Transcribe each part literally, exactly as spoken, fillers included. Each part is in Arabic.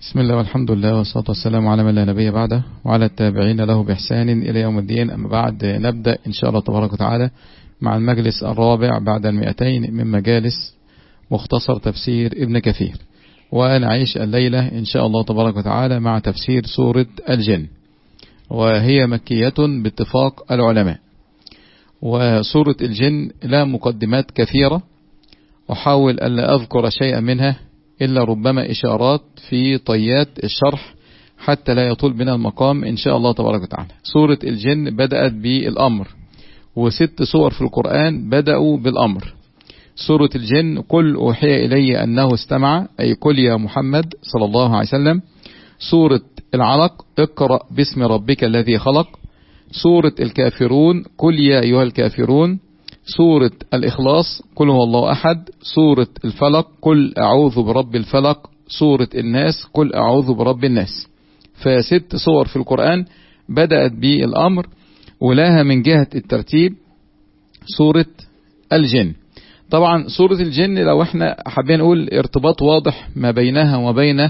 بسم الله والحمد لله والصلاة والسلام على من لا نبي بعده وعلى التابعين له بإحسان إلى يوم الدين. أما بعد، نبدأ إن شاء الله تبارك وتعالى مع المجلس الرابع بعد المئتين من مجالس مختصر تفسير ابن كثير، ونعيش الليلة إن شاء الله تبارك وتعالى مع تفسير سورة الجن، وهي مكية باتفاق العلماء. وسورة الجن لها مقدمات كثيرة، أحاول ألا أذكر شيئا منها إلا ربما إشارات في طيات الشرح حتى لا يطول بنا المقام إن شاء الله تبارك وتعالى. سورة الجن بدأت بالأمر، وست سور في القرآن بدأوا بالأمر. سورة الجن: قل أوحي إلي أنه استمع، أي قل يا محمد صلى الله عليه وسلم. سورة العلق: اقرأ باسم ربك الذي خلق. سورة الكافرون: قل يا أيها الكافرون. سورة الإخلاص: قل هو الله أحد. سورة الفلق: قل أعوذ برب الفلق. سورة الناس: قل أعوذ برب الناس. فست سور في القرآن بدأت بالأمر، ولها من جهة الترتيب سورة الجن. طبعا سورة الجن لو احنا حابين نقول ارتباط واضح ما بينها وبين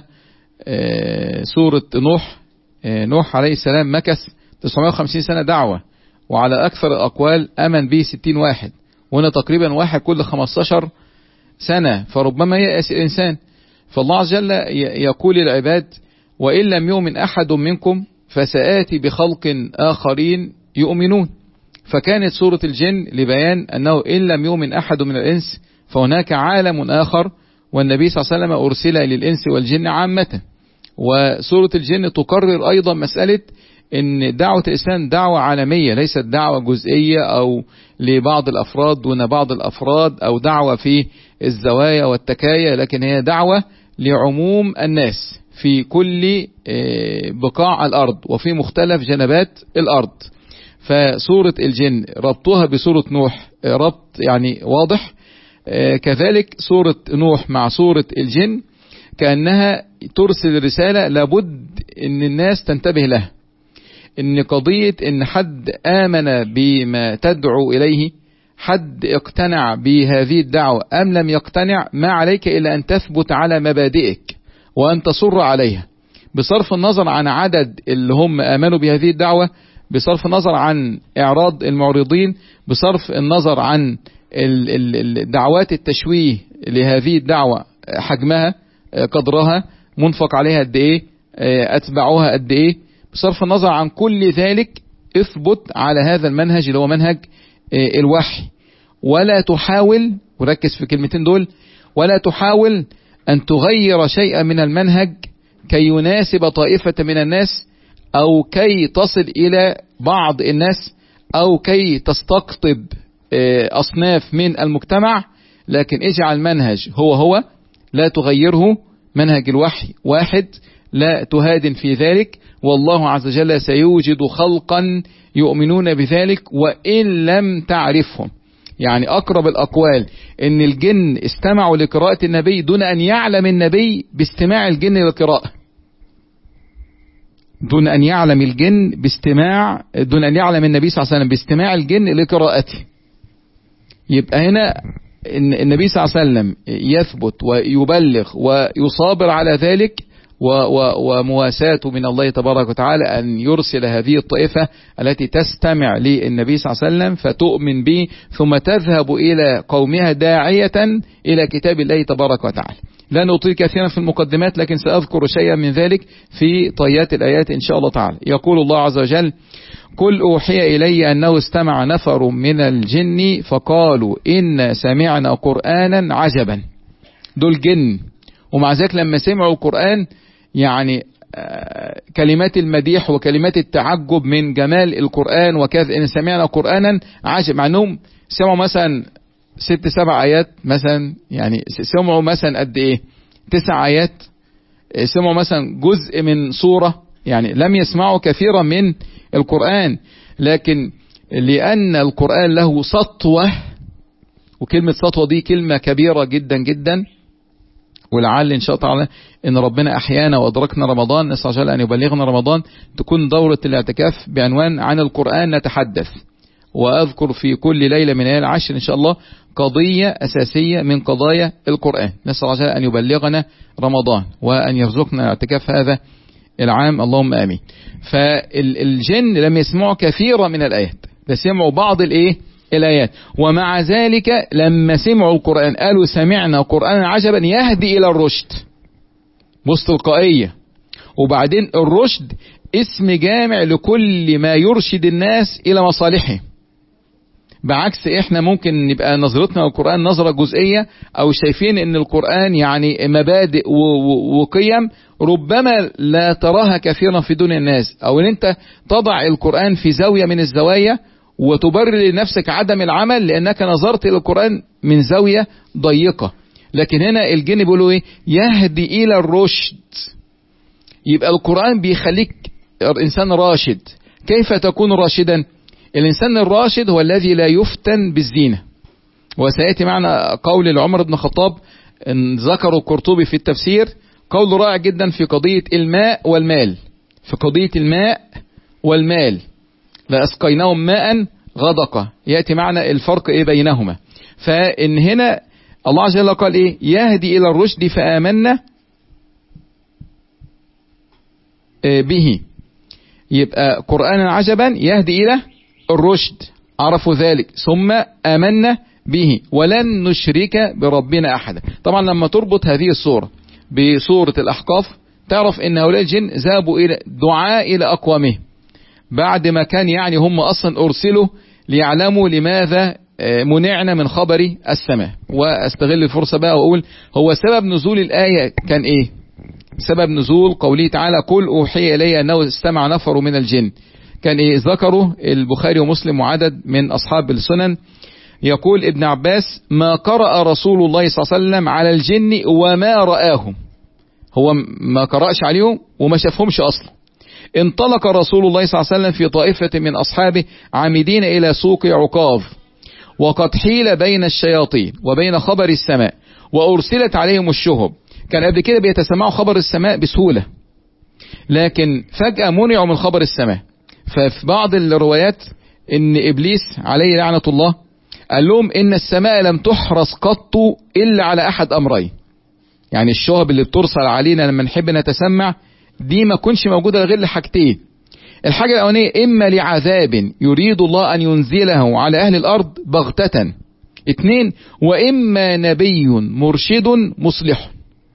سورة نوح. نوح عليه السلام مكث تسعمائة وخمسين سنة دعوة، وعلى أكثر الأقوال أمن به ستين واحد، وهنا تقريبا واحد كل خمستاشر سنة، فربما يأس الإنسان. فالله عز وجل يقول للعباد: وإن لم يؤمن أحد منكم فسآتي بخلق آخرين يؤمنون. فكانت سورة الجن لبيان أنه إن لم يؤمن أحد من الإنس فهناك عالم آخر، والنبي صلى الله عليه وسلم أرسل للإنس والجن عامة. وسورة الجن تقرر أيضا مسألة إن دعوة الإسلام دعوة عالمية، ليست دعوة جزئية أو لبعض الأفراد دون بعض الأفراد، أو دعوة في الزوايا والتكايا، لكن هي دعوة لعموم الناس في كل بقاع الأرض وفي مختلف جنبات الأرض. فسورة الجن ربطها بسورة نوح ربط يعني واضح. كذلك سورة نوح مع سورة الجن كأنها ترسل رسالة لابد إن الناس تنتبه لها، إن قضية إن حد آمن بما تدعو إليه، حد اقتنع بهذه الدعوة أم لم يقتنع، ما عليك إلا أن تثبت على مبادئك وأن تصر عليها، بصرف النظر عن عدد اللي هم آمنوا بهذه الدعوة، بصرف النظر عن إعراض المعرضين، بصرف النظر عن الدعوات التشويه لهذه الدعوة، حجمها، قدرها، منفق عليها قد إيه، أتبعوها قد إيه، بصرف النظر عن كل ذلك اثبت على هذا المنهج اللي هو منهج الوحي، ولا تحاول، وركز في كلمتين دول، ولا تحاول أن تغير شيئا من المنهج كي يناسب طائفة من الناس، أو كي تصل إلى بعض الناس، أو كي تستقطب أصناف من المجتمع، لكن اجعل منهج هو هو، لا تغيره، منهج الوحي واحد، لا تهادن في ذلك. والله عز وجل سيوجد خلقا يؤمنون بذلك وإن لم تعرفهم. يعني أقرب الأقوال إن الجن استمعوا لقراءة النبي دون أن يعلم النبي باستماع الجن للقراءة، دون أن يعلم الجن باستماع دون أن يعلم النبي صلى الله عليه وسلم باستماع الجن لقراءته. يبقى هنا إن النبي صلى الله عليه وسلم يثبت ويبلغ ويصابر على ذلك، ومواساته من الله تبارك وتعالى أن يرسل هذه الطائفة التي تستمع للنبي صلى الله عليه وسلم فتؤمن به، ثم تذهب إلى قومها داعية إلى كتاب الله تبارك وتعالى. لا نطيل كثيرا في المقدمات، لكن سأذكر شيئا من ذلك في طيات الآيات إن شاء الله تعالى. يقول الله عز وجل: قل أوحي إلي أنه استمع نفر من الجن فقالوا إنا سمعنا قرآنا عجبا. دول جن، ومع ذلك لما سمعوا القرآن يعني كلمات المديح وكلمات التعجب من جمال القرآن وكذا، إن سمعنا قرآنا عجب، مع أنهم سمعوا مثلا ست سبع آيات مثلا، يعني سمعوا مثلا قد إيه، تسع آيات، سمعوا مثلا جزء من سورة، يعني لم يسمعوا كثيرا من القرآن، لكن لأن القرآن له سطوة، وكلمة سطوة دي كلمة كبيرة جدا جدا، ولعل إن شاء الله تعالى إن ربنا أحيانا وأدركنا رمضان، نسأل الله أن يبلغنا رمضان، تكون دورة الاعتكاف بعنوان عن القرآن نتحدث، وأذكر في كل ليلة من ليالي العشر إن شاء الله قضية أساسية من قضايا القرآن. نسأل الله أن يبلغنا رمضان وأن يرزقنا اعتكاف هذا العام، اللهم آمين. فالجن لم يسمعوا كثيرا من الآيات، سمعوا بعض الإيه الآيات، ومع ذلك لما سمعوا القرآن قالوا سمعنا قرآنا عجبا يهدي إلى الرشد. بص تلقائية. وبعدين الرشد اسم جامع لكل ما يرشد الناس إلى مصالحه، بعكس احنا ممكن نبقى نظرتنا للقرآن نظرة جزئية، او شايفين ان القرآن يعني مبادئ وقيم ربما لا تراها كثيرا في دنيا الناس، او ان انت تضع القرآن في زاوية من الزوايا وتبرر لنفسك عدم العمل لانك نظرت الى القرآن من زاوية ضيقة. لكن هنا الجن بيقولوا ايه؟ يهدي الى الرشد. يبقى القرآن بيخليك انسان راشد. كيف تكون راشدا؟ الإنسان الراشد هو الذي لا يفتن بالزينة. وسيأتي معنا قول لعمر بن الخطاب إن ذكروا القرطبي في التفسير، قول رائع جدا في قضية الماء والمال. في قضية الماء والمال لأسقيناهم ماء غدقا، يأتي معنا الفرق إيه بينهما. فإن هنا الله عز وجل قال إيه؟ يهدي إلى الرشد فآمنا به. يبقى قرآنا عجبا يهدي إلى الرشد، عرفوا ذلك ثم آمنا به ولن نشرك بربنا أحدا. طبعا لما تربط هذه الصورة بصورة الأحقاف تعرف ان هؤلاء الجن ذهبوا إلى دعاء إلى أقوامه بعد ما كان يعني هم أصلا أرسلوا ليعلموا لماذا منعنا من خبر السماء. وأستغل الفرصة بقى وأقول هو سبب نزول الآية كان إيه؟ سبب نزول قوله تعالى قل أوحي إلي أنه استمع نفر من الجن، كان إيه؟ ذكروا البخاري ومسلم وعدد من أصحاب السنن. يقول ابن عباس ما قرأ رسول الله صلى الله عليه وسلم على الجن وما رآهم، هو ما قرأش عليهم وما شافهمش أصلا. انطلق رسول الله صلى الله عليه وسلم في طائفة من أصحابه عامدين إلى سوق عكاظ وقد حيل بين الشياطين وبين خبر السماء وأرسلت عليهم الشهب. كان قبل كده بيتسمعوا خبر السماء بسهولة، لكن فجأة منعوا من خبر السماء. ففي بعض الروايات ان ابليس عليه لعنة الله قال لهم ان السماء لم تحرس قط الا على احد امرين. يعني الشهب اللي بترسل علينا لما نحب نتسمع دي ما كنش موجودة غير لحاجتين. الحاجة الاولانية اما لعذاب يريد الله ان ينزله على اهل الارض بغتة، اتنين واما نبي مرشد مصلح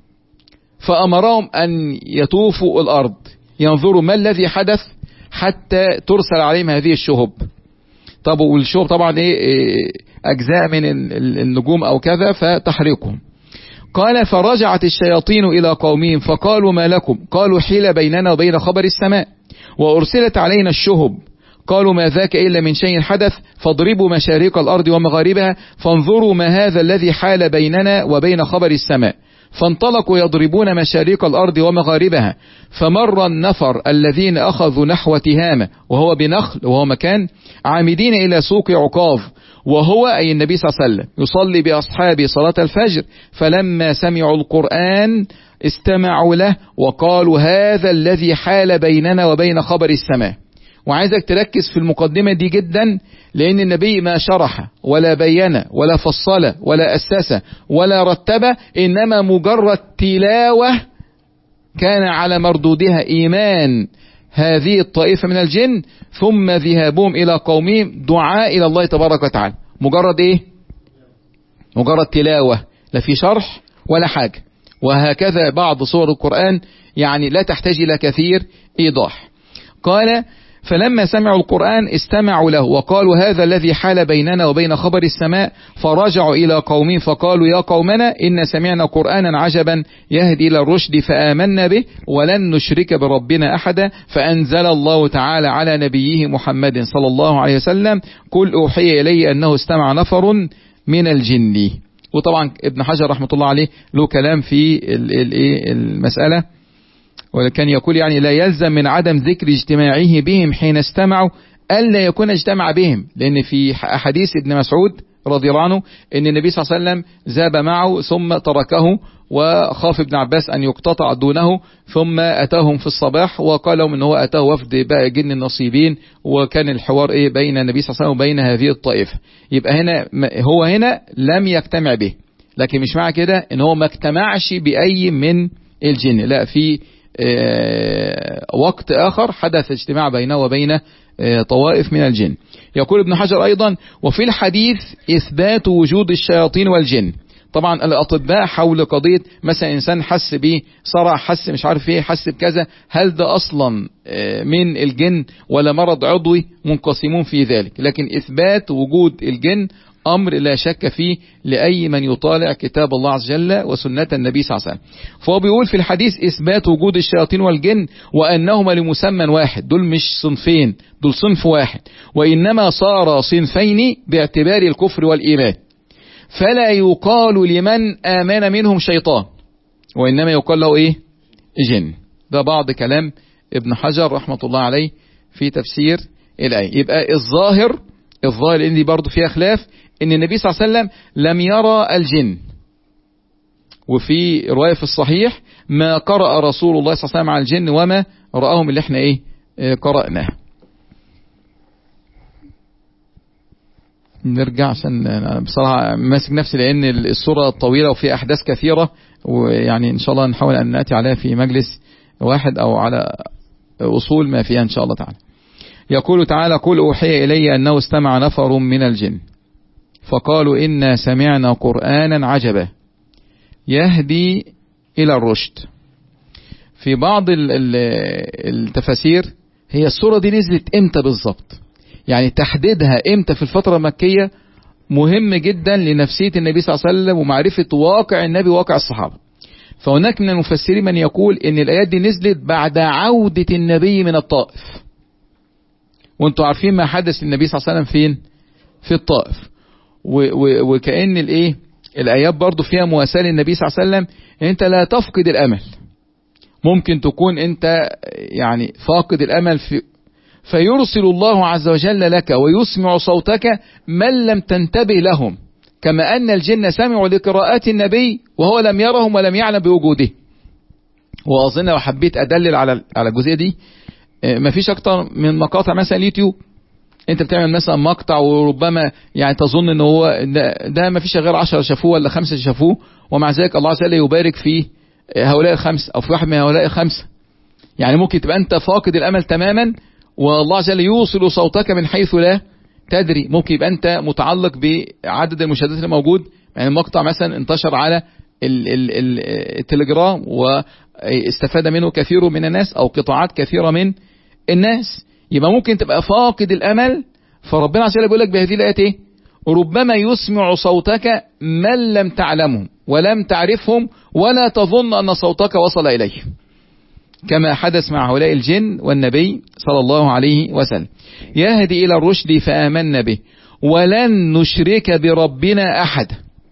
فامرهم ان يطوفوا الارض ينظروا ما الذي حدث حتى ترسل عليهم هذه الشهب. طب والشهب طبعا ايه اجزاء من النجوم او كذا فتحرقهم. قال فرجعت الشياطين الى قومهم فقالوا ما لكم؟ قالوا حيل بيننا وبين خبر السماء وارسلت علينا الشهب. قالوا ما ذاك الا من شيء حدث فاضربوا مشارق الارض ومغاربها فانظروا ما هذا الذي حال بيننا وبين خبر السماء. فانطلقوا يضربون مشارق الأرض ومغاربها فمر النفر الذين أخذوا نحو تهامة وهو بنخل وهو مكان عامدين إلى سوق عكاظ وهو أي النبي صلى الله عليه وسلم يصلي بأصحابه صلاة الفجر فلما سمعوا القرآن استمعوا له وقالوا هذا الذي حال بيننا وبين خبر السماء. وعايزك تركز في المقدمة دي جدا لأن النبي ما شرح ولا بين ولا فصل ولا أسس ولا رتب، إنما مجرد تلاوة كان على مردودها إيمان هذه الطائفة من الجن ثم ذهابهم إلى قومهم دعاء إلى الله تبارك وتعالى. مجرد إيه؟ مجرد تلاوة، لا في شرح ولا حاجة. وهكذا بعض سور القرآن يعني لا تحتاج إلى كثير إيضاح. قال فلما سمعوا القرآن استمعوا له وقالوا هذا الذي حال بيننا وبين خبر السماء فرجعوا إلى قومهم فقالوا يا قومنا إن سمعنا قرآنا عجبا يهدي إلى الرشد فآمنا به ولن نشرك بربنا أحدا. فأنزل الله تعالى على نبيه محمد صلى الله عليه وسلم قل أوحي إلي أنه استمع نفر من الجن. وطبعا ابن حجر رحمة الله عليه له كلام في المسألة، ولكن يقول يعني لا يلزم من عدم ذكر اجتماعه بهم حين استمعوا ألا يكون اجتمع بهم، لأن في أحاديث ابن مسعود رضي الله عنه ان النبي صلى الله عليه وسلم ذهب معه ثم تركه، وخاف ابن عباس ان يقتطع دونه، ثم اتاهم في الصباح وقال لهم ان هو اتاه وفد بقى جن النصيبين، وكان الحوار ايه بين النبي صلى الله عليه وسلم وبين هذه الطائفة. يبقى هنا هو هنا لم يجتمع به، لكن مش معنى كده ان هو ما اجتمعش باي من الجن، لا، في وقت اخر حدث اجتماع بينه وبين طوائف من الجن. يقول ابن حجر ايضا: وفي الحديث اثبات وجود الشياطين والجن. طبعا الاطباء حول قضية مثلا انسان حس به صرع، حس مش عارف ايه، حس بكذا، هل ده اصلا من الجن ولا مرض عضوي؟ منقسمون في ذلك، لكن اثبات وجود الجن امر لا شك فيه لاي من يطالع كتاب الله عز وجل وسنة النبي صلى الله عليه وسلم. فهو بيقول في الحديث اثبات وجود الشياطين والجن وانهما لمسمى واحد، دول مش صنفين، دول صنف واحد، وانما صار صنفين باعتبار الكفر والايمان، فلا يقال لمن آمن منهم شيطان، وإنما يقال له إيه؟ جن. ده بعض كلام ابن حجر رحمة الله عليه في تفسير الآية. يبقى الظاهر الظاهر إن دي برضو فيها خلاف، إن النبي صلى الله عليه وسلم لم يرى الجن، وفي رواية في الصحيح: ما قرأ رسول الله صلى الله عليه وسلم على الجن وما رآهم، اللي احنا إيه قرأناه. نرجع عشان انا بصراحة ماسك نفسي لان الصورة طويلة وفي احداث كثيرة، ويعني ان شاء الله نحاول ان نأتي عليها في مجلس واحد او على اصول ما فيها ان شاء الله تعالى. يقول تعالى: قل اوحي الي انه استمع نفر من الجن فقالوا انا سمعنا قرآنا عجبا يهدي الى الرشد. في بعض التفاسير هي الصورة دي نزلت امتى بالظبط، يعني تحديدها امتى في الفترة المكية مهم جدا لنفسية النبي صلى الله عليه وسلم ومعرفة واقع النبي وواقع الصحابة. فهناك من المفسرين من يقول ان الايات دي نزلت بعد عودة النبي من الطائف، وانتوا عارفين ما حدث للنبي صلى الله عليه وسلم فين؟ في الطائف. وكأن الايه الايات برضو فيها مواساة للنبي صلى الله عليه وسلم، انت لا تفقد الامل. ممكن تكون انت يعني فاقد الامل في فيرسل الله عز وجل لك ويسمع صوتك من لم تنتبه لهم، كما أن الجن سمعوا لقراءات النبي وهو لم يرهم ولم يعلم بوجوده. وأظن لو حبيت أدلل على على الجزئية دي، مفيش أكتر من مقاطع مثلا اليوتيوب، أنت بتعمل مثلا مقطع وربما يعني تظن أنه هو ده, ده مفيش غير عشرة شافوه ولا خمسة شافوه، ومع ذلك الله عز وجل يبارك في هؤلاء الخمسة أو في واحد من هؤلاء الخمسة. يعني ممكن تبقى أنت فاقد الأمل تماما والله عز وجل يوصل صوتك من حيث لا تدري. ممكن يبقى انت متعلق بعدد المشاهدات اللي موجود، يعني المقطع مثلا انتشر على ال ال ال التليجرام واستفاد منه كثير من الناس او قطاعات كثيرة من الناس، يبقى ممكن تبقى فاقد الامل. فربنا عز وجل بيقول لك بهذه الايات ايه؟ ربما يسمع صوتك من لم تعلمهم ولم تعرفهم ولا تظن ان صوتك وصل اليه، كما حدث مع هؤلاء الجن والنبي صلى الله عليه وسلم. يهدي إلى الرشد فآمنا به ولن نشرك بربنا أحد.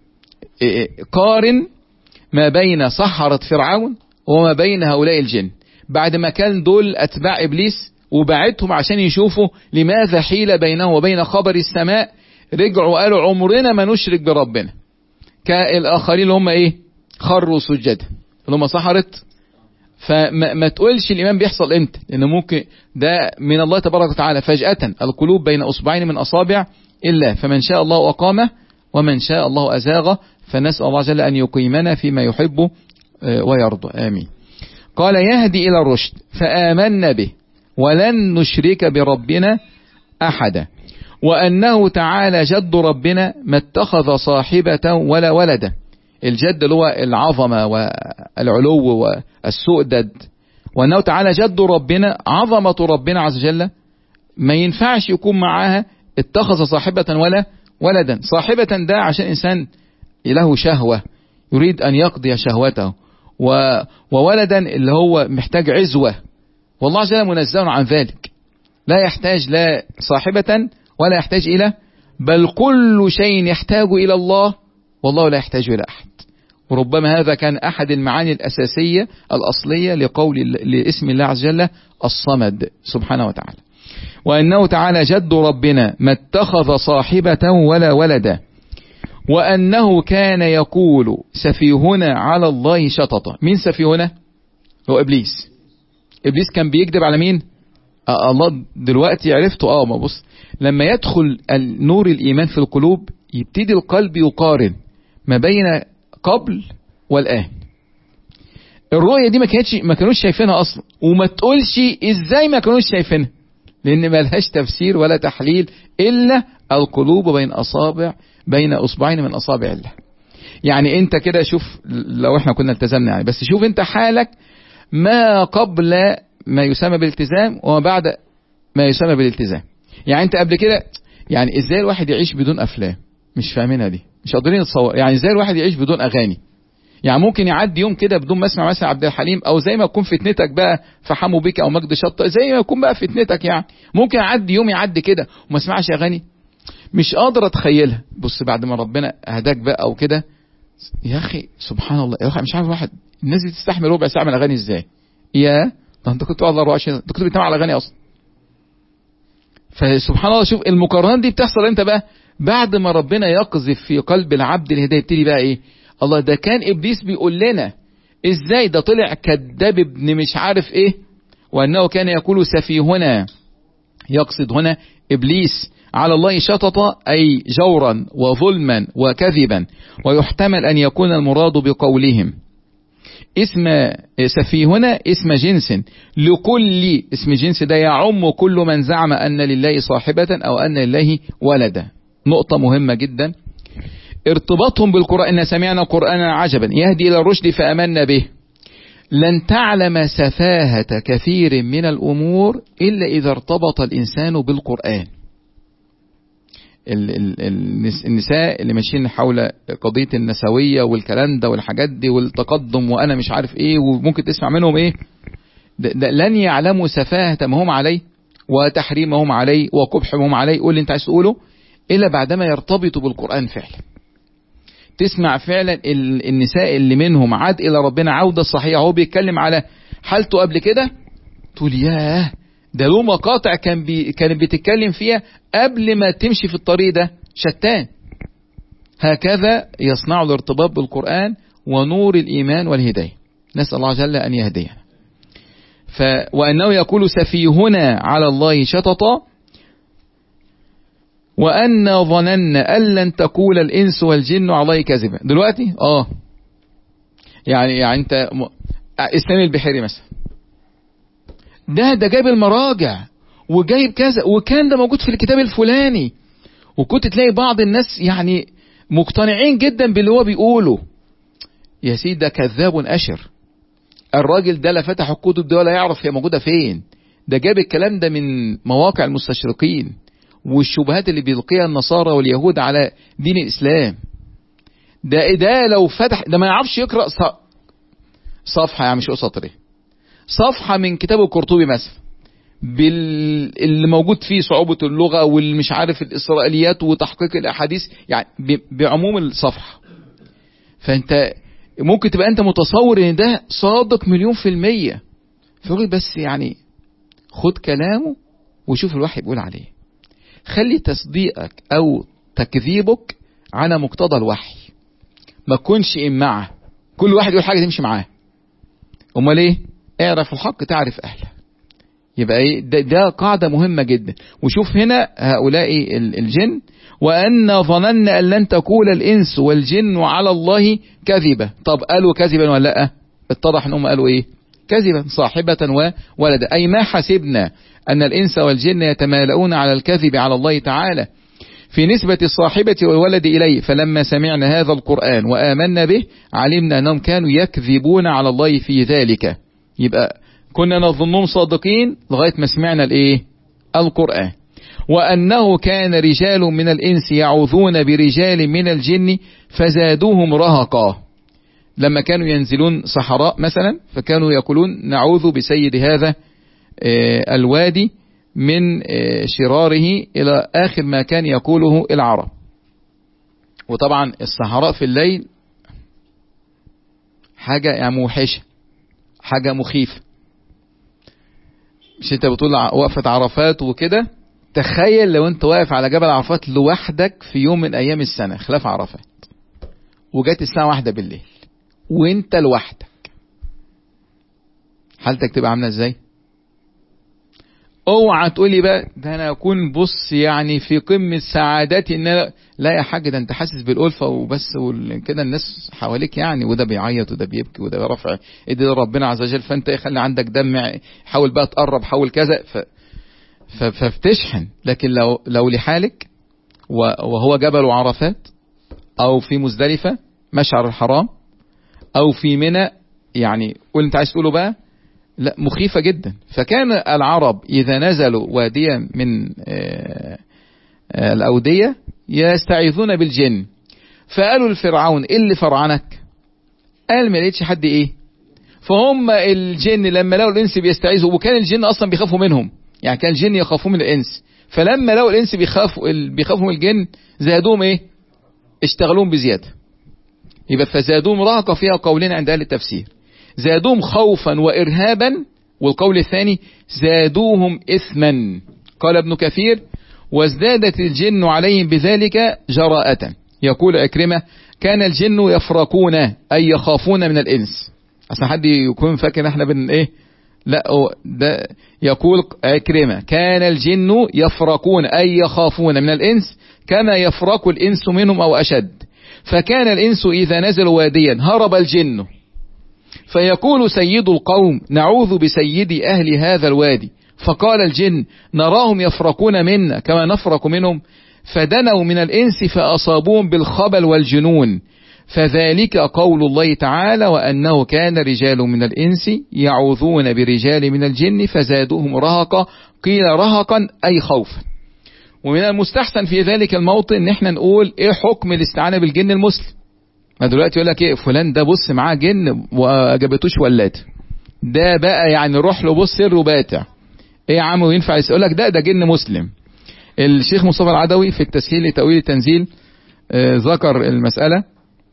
قارن ما بين سحرة فرعون وما بين هؤلاء الجن، بعد ما كان دول أتباع إبليس وبعتهم عشان يشوفوا لماذا حيل بينه وبين خبر السماء، رجعوا قالوا عمرنا ما نشرك بربنا. كالآخرين اللي هم إيه؟ خروا سجدا، اللي هم سحرة. فما تقولش الإيمان بيحصل امتى، لأنه ممكن ده من الله تبارك وتعالى فجأة. القلوب بين أصبعين من أصابع الله، فمن شاء الله أقامه ومن شاء الله أزاغه، فنسأل الله جل أن يقيمنا فيما يحب ويرضى، آمين. قال: يهدي إلى الرشد فآمنا به ولن نشرك بربنا أحدا وأنه تعالى جد ربنا ما اتخذ صاحبة ولا ولدا. الجد اللي هو العظمة والعلو والسؤدد، وأنه تعالى جد ربنا عظمة ربنا عز وجل ما ينفعش يكون معاها اتخذ صاحبة ولا ولدا. صاحبة ده عشان إنسان له شهوة يريد أن يقضي شهوته، وولدا اللي هو محتاج عزوة، والله عز وجل منزه عن ذلك، لا يحتاج لا صاحبة ولا يحتاج إلى، بل كل شيء يحتاج إلى الله والله لا يحتاج إلى أحد. وربما هذا كان أحد المعاني الأساسية الأصلية لقول لاسم الله عز وجل الصمد سبحانه وتعالى. وأنه تعالى جد ربنا ما اتخذ صاحبة ولا ولدا وأنه كان يقول سفيهنا على الله شططا. مين سفيهنا؟ هو إبليس. إبليس كان بيكذب على مين؟ آه الله دلوقتي عرفته. اه ما بص، لما يدخل نور الإيمان في القلوب يبتدي القلب يقارن ما بين قبل والآن. الرؤية دي ما كانتش ما كانوش شايفينها أصلا، وما تقولش إزاي ما كانوش شايفينها، لأن ما لهاش تفسير ولا تحليل إلا القلوب بين أصابع بين أصبعين من أصابع الله. يعني أنت كده شوف، لو إحنا كنا التزمنا يعني، بس شوف أنت حالك ما قبل ما يسمى بالالتزام وما بعد ما يسمى بالالتزام. يعني أنت قبل كده، يعني إزاي الواحد يعيش بدون أفلام؟ مش فاهمينها دي، مش قادرين نتصور. يعني إزاي الواحد يعيش بدون أغاني؟ يعني ممكن يعدي يوم كده بدون ما اسمع مثلا عبد الحليم، او زي ما يكون فتنتك بقى في حمو بيك او مجد شطة، زي ما يكون بقى فتنتك يعني، ممكن يعدي يوم يعدي كده وما اسمعش اغاني؟ مش قادر اتخيلها. بص بعد ما ربنا هداك بقى او كده، يا اخي سبحان الله، يا اخي مش عارف واحد الناس دي تستحمل ربع ساعه من الاغاني ازاي؟ يا ده انت كنت والله أربعة وعشرين انت كنت بتسمع على اغاني اصلا. فسبحان الله، شوف المقارنات دي بتحصل امتى بقى؟ بعد ما ربنا يقذف في قلب العبد الهدايه، يبتدي بقى ايه؟ الله ده كان ابليس بيقول لنا ازاي ده طلع كذاب ابن مش عارف ايه، وانه كان يقول سفيهنا، يقصد هنا ابليس على الله شططا اي جورا وظلما وكذبا، ويحتمل ان يكون المراد بقولهم اسم سفيهنا اسم جنس لكل اسم جنس، ده يعم كل من زعم ان لله صاحبة او ان لله ولدا. نقطة مهمة جدا، ارتباطهم بالقرآن. إن سمعنا قرآنا عجبا يهدي إلى الرشد فآمنا به. لن تعلم سفاهة كثير من الأمور إلا إذا ارتبط الإنسان بالقرآن. النساء اللي ماشيين حول قضية النسوية والكلام ده والحاجات دي والتقدم وأنا مش عارف إيه، وممكن تسمع منهم إيه، ده ده لن يعلموا سفاهة ما هم عليه وتحريم ما هم عليه وقبح ما هم عليه، قول اللي أنت عايز تقوله، إلا بعدما يرتبطوا بالقرآن فعلا. تسمع فعلا النساء اللي منهم عاد إلى ربنا عودة صحيحة، هو بيتكلم على حالته قبل كده، تقول ياه ده له مقاطع كان بي كانت بتتكلم فيها قبل ما تمشي في الطريق ده شتان. هكذا يصنع الارتباط بالقرآن ونور الإيمان والهداية. نسأل الله جل أن يهدينا. ف وأنه يقول سفيهنا على الله شططا، وأن ظننا أن لن تقول الإنس والجن على الله كذبا. دلوقتي آه يعني يعني أنت م... إسلام البحيري مثلا، ده ده جايب المراجع وجايب كذا، وكان ده موجود في الكتاب الفلاني، وكنت تلاقي بعض الناس يعني مقتنعين جدا باللي هو بيقوله. يا سيدي ده كذاب أشر. الراجل ده لا فتح الكتب دي ولا يعرف هي موجودة فين، ده جاب الكلام ده من مواقع المستشرقين والشبهات اللي بيلقيها النصارى واليهود على دين الإسلام. ده ده لو فتح ده ما يعرفش يقرأ صفحة، يعني مش سطرين، صفحة من كتاب القرطبي مثلا بال... اللي موجود فيه صعوبة اللغة والمش عارف الإسرائيليات وتحقيق الأحاديث، يعني ب... بعموم الصفحة. فأنت ممكن تبقى أنت متصور إن ده صادق مليون في المية، فقول بس يعني خد كلامه وشوف الوحي بيقول عليه. خلي تصديقك أو تكذيبك على مقتضى الوحي، ما تكونش إمعة كل واحد يقول حاجة تمشي معاه. أمال إيه؟ اعرف الحق تعرف أهله. يبقى إيه ده, ده قاعدة مهمة جدا. وشوف هنا هؤلاء الجن، وأن ظننا أن لن تقول الإنس والجن على الله كذبا. طب قالوا كذبا ولا لا؟ اتضح أنهم قالوا إيه؟ كذبا صاحبة وولدا، أي ما حسبنا أن الإنس والجن يتمالؤون على الكذب على الله تعالى في نسبة الصاحبة والولد إليه. فلما سمعنا هذا القرآن وآمنا به علمنا أنهم كانوا يكذبون على الله في ذلك. يبقى كنا نظنهم صادقين لغاية ما سمعنا الإيه؟ القرآن. وأنه كان رجال من الإنس يعوذون برجال من الجن فزادوهم رهقا. لما كانوا ينزلون صحراء مثلا فكانوا يقولون نعوذ بسيد هذا الوادي من شراره إلى آخر ما كان يقوله العرب. وطبعا الصحراء في الليل حاجة يعني موحشة، حاجة مخيفة. مش انت بتقول وقفة عرفات وكده، تخيل لو انت واقف على جبل عرفات لوحدك في يوم من ايام السنة خلاف عرفات، وجات الساعة واحدة بالليل وانت لوحدك، حالتك تبقى عاملة ازاي؟ اوعى تقولي بقى ده انا اكون بص يعني في قمة سعادتي ان أنا، لا يا حاج، ده انت حاسس بالألفة وبس كده، الناس حواليك يعني، وده بيعيط وده بيبكي وده رافع ايدي ربنا عز وجل، فانت ايه خلي عندك دم، حاول بقى تقرب، حاول كذا، ف... ف... فبتشحن. لكن لو لو لحالك وهو جبل عرفات او في مزدلفة مشعر الحرام او في منى، يعني قول انت عايز تقوله بقى، لا مخيفة جدا. فكان العرب إذا نزلوا واديا من الأودية يستعيذون بالجن، فقالوا لفرعون إيه اللي فرعنك؟ قال ما لقيتش حد إيه، فهم الجن لما لقوا الإنس بيستعيذوا، وكان الجن أصلا بيخافوا منهم، يعني كان الجن يخافوا من الإنس، فلما لقوا الإنس بيخافوا بيخافوا من الجن زادوهم إيه؟ اشتغلون بزيادة. يبقى فزادوهم رهقة فيها قولين عند أهل التفسير، زادوهم خوفا وإرهابا، والقول الثاني زادوهم إثما. قال ابن كثير وازدادت الجن عليهم بذلك جراءة. يقول أكرمة كان الجن يفرقون أي يخافون من الإنس. أصلا حد يكون فاكر احنا بن ايه، لا ده يقول أكرمة كان الجن يفرقون أي يخافون من الإنس كما يفرق الإنس منهم أو أشد. فكان الإنس إذا نزلوا واديا هرب الجن، فيقول سيد القوم نعوذ بسيد أهل هذا الوادي، فقال الجن نراهم يفرقون منا كما نفرق منهم، فدنوا من الإنس فأصابوهم بالخبل والجنون. فذلك قول الله تعالى وأنه كان رجال من الإنس يعوذون برجال من الجن فزادوهم رهقا، قيل رهقا أي خوفا. ومن المستحسن في ذلك الموطن ان احنا نقول ايه حكم الاستعانة بالجن المسلم. ما دلوقتي يقول لك ايه فلان ده بص معاه جن واجابتوش ولات، ده بقى يعني روح له بص سر وباتع، ايه يا عم وينفع يقول لك ده ده جن مسلم. الشيخ مصطفى العدوي في التسهيل لتأويل التنزيل آه ذكر المسألة،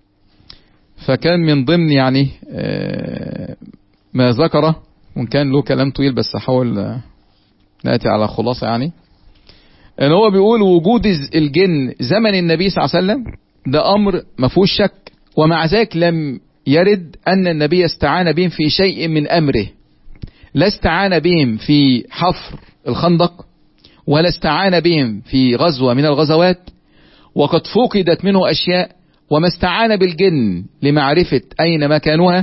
فكان من ضمن يعني آه ما ذكره، وان كان له كلام طويل بس احاول آه نأتي على خلاصة، يعني ان هو بيقول وجود الجن زمن النبي صلى الله عليه وسلم ده امر ما فيهوش شك، ومع ذلك لم يرد ان النبي استعان بهم في شيء من امره، لا استعان بهم في حفر الخندق ولا استعان بهم في غزوة من الغزوات، وقد فقدت منه اشياء، وما استعان بالجن لمعرفة اين مكانها،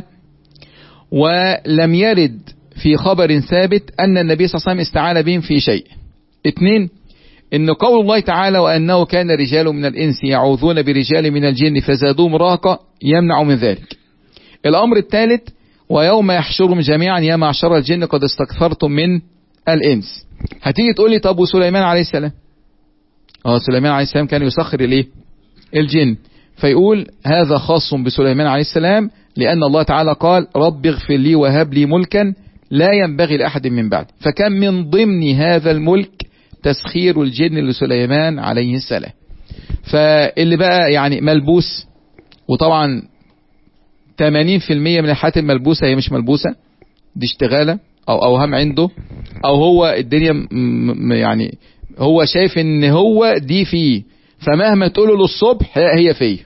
ولم يرد في خبر ثابت ان النبي صلى الله عليه وسلم استعان بهم في شيء. اثنين، ان قول الله تعالى وانه كان رجال من الانس يعوذون برجال من الجن فزادوهم رهقا يمنع من ذلك. الامر الثالث ويوم يحشرهم جميعا يا معشر الجن قد استكثرتم من الانس. هتيجي تقول لي طب وسليمان عليه السلام؟ اه سليمان عليه السلام كان يسخر الايه؟ الجن. فيقول هذا خاص بسليمان عليه السلام لان الله تعالى قال رب اغفر لي وهب لي ملكا لا ينبغي لاحد من بعد، فكان من ضمن هذا الملك تسخير الجن لسليمان عليه السلام. فاللي بقى يعني ملبوس، وطبعا ثمانين بالمئة من الحالات الملبوسة هي مش ملبوسة، دي اشتغالة او اوهام عنده، او هو الدنيا يعني هو شايف ان هو دي فيه، فمهما تقوله للصبح هي فيه.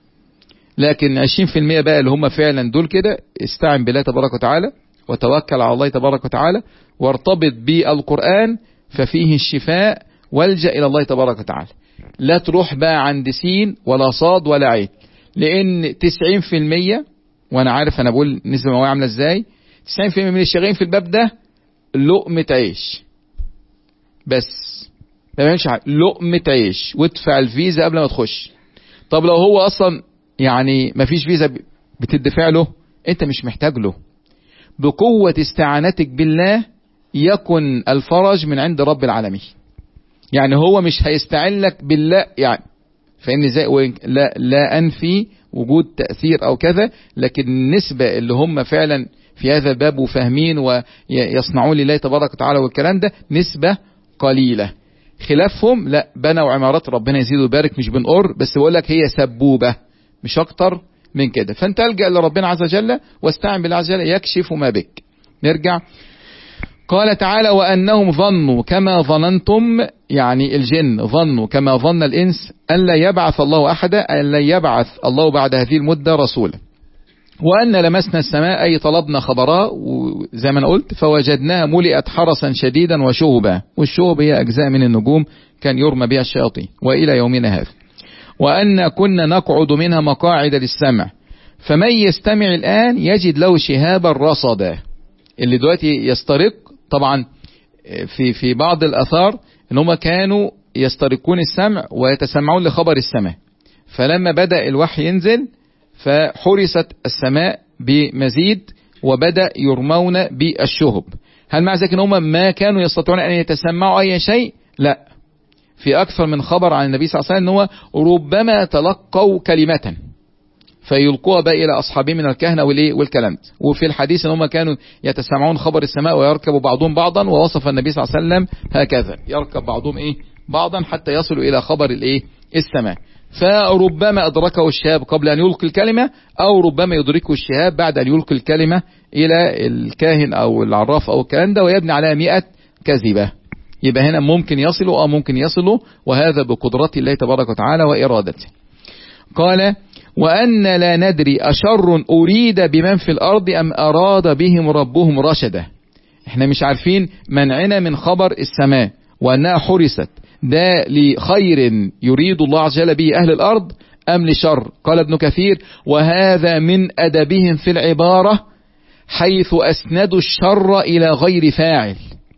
لكن عشرين بالمئة بقى اللي هم فعلا دول كده، استعن بالله تبارك وتعالى وتوكل على الله تبارك وتعالى وارتبط بالقرآن ففيه الشفاء، والجأ إلى الله تبارك وتعالى. لا تروح بقى عند سين ولا صاد ولا عين، لأن تسعين بالمئة، وأنا عارف أنا بقول نسبة مئوية عاملة إزاي، تسعين بالمئة من الشغالين في الباب ده لقمة عيش بس، ما بيعملش حاجة، لقمة عيش وادفع الفيزا قبل ما تخش. طب لو هو أصلا يعني ما فيش فيزا بتدفع له، أنت مش محتاج له. بقوة استعانتك بالله يكن الفرج من عند رب العالمين. يعني هو مش هيستعين لك بالله، يعني فإن زي لا, لا أنفي وجود تأثير أو كذا، لكن النسبة اللي هم فعلا في هذا الباب وفاهمين ويصنعون لله تبارك وتعالى والكلام ده نسبة قليلة. خلافهم لا بنوا عمارات ربنا يزيد ويبارك، مش بنقر، بس بقول لك هي سبوبة مش أكتر من كده. فأنت ألجأ لربنا عز وجل واستعن بالله عز وجل يكشف ما بك. نرجع. قال تعالى وأنهم ظنوا كما ظننتم يعني الجن ظنوا كما ظن الإنس أن لا يبعث الله أحدا، أن لا يبعث الله بعد هذه المدة رسولا، وأن لمسنا السماء أي طلبنا خبراء وزي ما أنا قلت فوجدناها ملئت حرسا شديدا وشهبا، والشهب هي أجزاء من النجوم كان يرمى بها الشياطين وإلى يومنا هذا. وأن كنا نقعد منها مقاعد للسمع فمن يستمع الآن يجد له شهابا رصدا. اللي دلوقتي يسترق طبعا في في بعض الآثار ان هم كانوا يسترقون السمع ويتسمعون لخبر السماء، فلما بدأ الوحي ينزل فحرست السماء بمزيد وبدأ يرمون بالشهب. هل مع ذلك ان هم ما كانوا يستطيعون ان يتسمعوا اي شيء؟ لا، في اكثر من خبر عن النبي صلى الله عليه وسلم ان هو ربما تلقوا كلمة فيلقوها بقى الى اصحابهم من الكهنة والايه والكلام. وفي الحديث ان هم كانوا يتسمعون خبر السماء ويركب بعضهم بعضا، ووصف النبي صلى الله عليه وسلم هكذا يركب بعضهم ايه بعضا حتى يصلوا الى خبر الايه السماء. فربما ادركه الشهاب قبل ان يلقي الكلمة، او ربما يدركه الشهاب بعد ان يلقي الكلمة الى الكاهن او العراف او الكلام ده، ويبني على مئة كذبة. يبقى هنا ممكن يصلوا او ممكن يصلوا، وهذا بقدرة الله تبارك وتعالى وارادته. قال وأن لا ندري أشر أريد بمن في الأرض أم أراد بهم ربهم رشدا. احنا مش عارفين منعنا من خبر السماء وأنها حرست ده لخير يريد الله عز وجل به أهل الأرض أم لشر. قال ابن كثير وهذا من أدبهم في العبارة حيث أسندوا الشر إلى غير فاعل.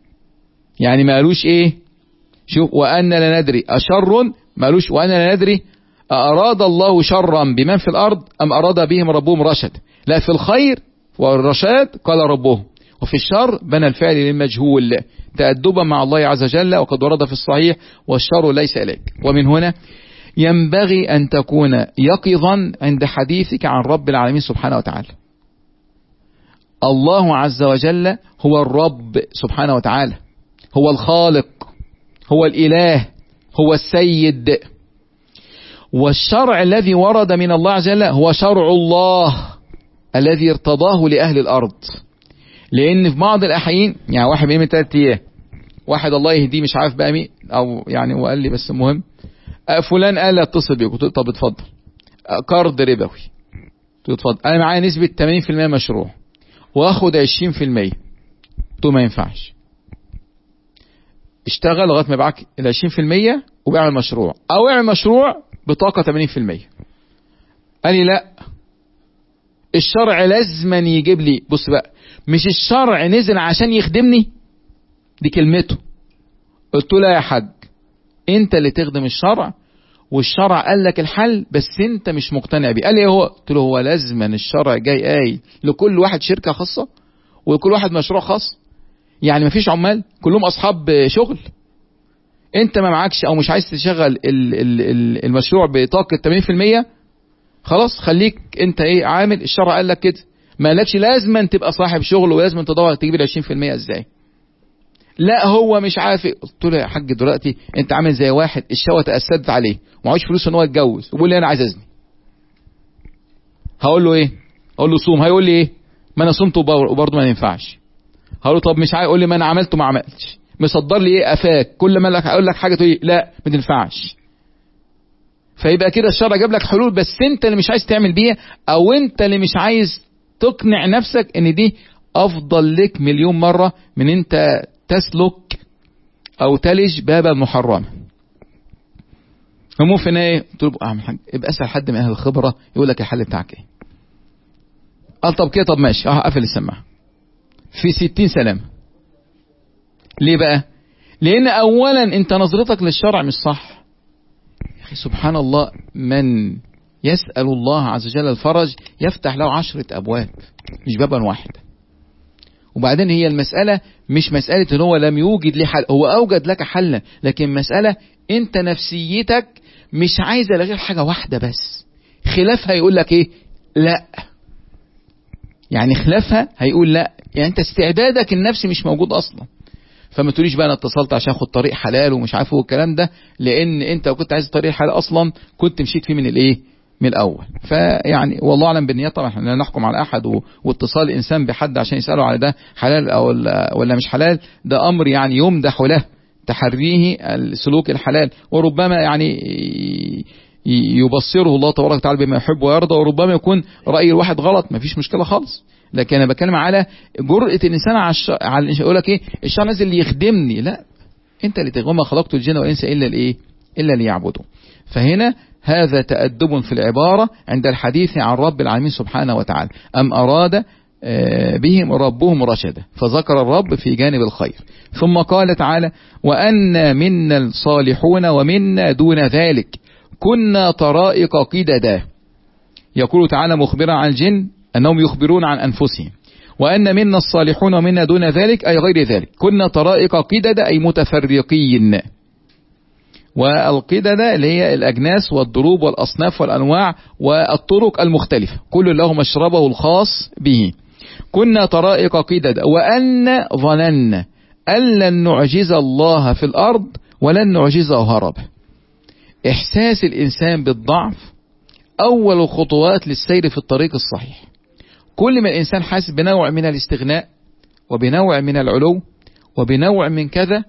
يعني ما قالوش ايه شوف وأن لا ندري أشر، ما قالوش وأن لا ندري أراد الله شرا بمن في الأرض أم أراد بهم ربهم رشد. لا، في الخير والرشاد قال ربهم، وفي الشر بنى الفعل للمجهول تأدبا مع الله عز وجل، وقد ورد في الصحيح والشر ليس إليك. ومن هنا ينبغي أن تكون يقظا عند حديثك عن رب العالمين سبحانه وتعالى. الله عز وجل هو الرب سبحانه وتعالى، هو الخالق، هو الإله، هو السيد. والشرع الذي ورد من الله عز وجل هو شرع الله الذي ارتضاه لأهل الأرض. لأن في بعض الأحيان يعني واحد من ثلاثة أيام واحد الله يهديه مش عارف بقى مين أو يعني هو قال لي بس المهم فلان قال لي اتصل بيك، قلت له طب اتفضل قرض ربوي، قلت له اتفضل أنا معايا نسبة ثمانين بالمئة مشروع واخد عشرين بالمئة، قلت له ما ينفعش، اشتغل لغاية ما يبعك ال عشرين بالمئة وبيعمل مشروع أو يعمل مشروع بطاقة ثمانين بالمئة. قال لي لا، الشرع لازما يجيب لي. بص بقى، مش الشرع نزل عشان يخدمني، دي كلمته. قلت له لا يا حاج، انت اللي تخدم الشرع والشرع قال لك الحل بس انت مش مقتنع بيه. قال لي هو، قلت له هو لازما الشرع جاي قايل لكل واحد شركة خاصة ولكل واحد مشروع خاص؟ يعني مفيش عمال كلهم اصحاب شغل؟ انت ما معكش او مش عايز تشغل المشروع بطاقة ثمانين بالمئة، خلاص خليك انت ايه عامل. الشرع قال لك كده، ما قالكش لازم تبقى صاحب شغل ولازم تدور تجيب ال عشرين بالمئة ازاي. لا هو مش عارف. قلت له يا حاج دلوقتي انت عامل زي واحد الشهوة تأسدت عليه ومعوش فلوس ان هو يتجوز وبيقول لي انا عايز ازني، هقول له ايه؟ اقول له صوم، هيقول لي ايه؟ ما انا صمت وبرضه ما ينفعش. هقول له طب مش عايز، يقول لي ما انا عملت وما عملتش. مصدر لي ايه قفاك، كل ما لك اقول لك حاجه تقول لا ما تنفعش. فيبقى كده الشرع جاب لك حلول بس انت اللي مش عايز تعمل بيها، او انت اللي مش عايز تقنع نفسك ان دي افضل لك مليون مره من انت تسلك او تلج باب المحرم. همو في ايه؟ قلت له اعمل حاجه، ابقى اسال حد من اهل الخبره يقول لك الحل بتاعك ايه. قال طب كده، طب ماشي اه اقفل السماعه في ستين سلامه. ليه بقى؟ لان اولا انت نظرتك للشرع مش صح. يا اخي سبحان الله، من يسأل الله عز وجل الفرج يفتح له عشرة ابواب مش بابا واحد. وبعدين هي المسألة مش مسألة ان هو لم يوجد لي حل، هو اوجد لك حلا، لكن مسألة انت نفسيتك مش عايزة غير حاجة واحدة بس، خلافها يقول لك ايه؟ لا. يعني خلافها هيقول لا، يعني انت استعدادك النفسي مش موجود اصلا. فما تقوليش بقى انا اتصلت عشان اخد طريق حلال ومش عارف هو الكلام ده، لان انت لو كنت عايز طريق حلال اصلا كنت مشيت فيه من الايه؟ من الاول. فيعني والله اعلم بالنيات، طبعا احنا لا نحكم على احد، واتصال الانسان بحد عشان يساله على ده حلال او ولا مش حلال، ده امر يعني يمدح له تحريه السلوك الحلال، وربما يعني يبصره الله تبارك وتعالى بما يحب ويرضى، وربما يكون رأي الواحد غلط، ما فيش مشكلة خالص. لكن أنا بتكلم على جرأة الإنسان على الش... على يقول لك إيه الشرع نازل اللي يخدمني، لا، أنت اللي تغمى خلقت الجن والإنس إلا الإيه إلا ليعبدوا. فهنا هذا تأدب في العبارة عند الحديث عن رب العالمين سبحانه وتعالى. أم أراد بهم ربهم رشدا، فذكر الرب في جانب الخير. ثم قال تعالى وأن منا الصالحون ومنا دون ذلك كنا طرائق قددا. يقول تعالى مخبرا عن الجن أنهم يخبرون عن أنفسهم، وأن منا الصالحون ومنا دون ذلك أي غير ذلك، كنا طرائق قددا أي متفرقين. والقددا اللي هي الأجناس والضروب والأصناف والأنواع والطرق المختلفة، كل له مشربه الخاص به. كنا طرائق قددا وأن ظننا أن لن نعجز الله في الأرض ولن نعجزه هربا. إحساس الإنسان بالضعف أول خطوات للسير في الطريق الصحيح. كل ما الإنسان حاسس بنوع من الاستغناء وبنوع من العلو وبنوع من كذا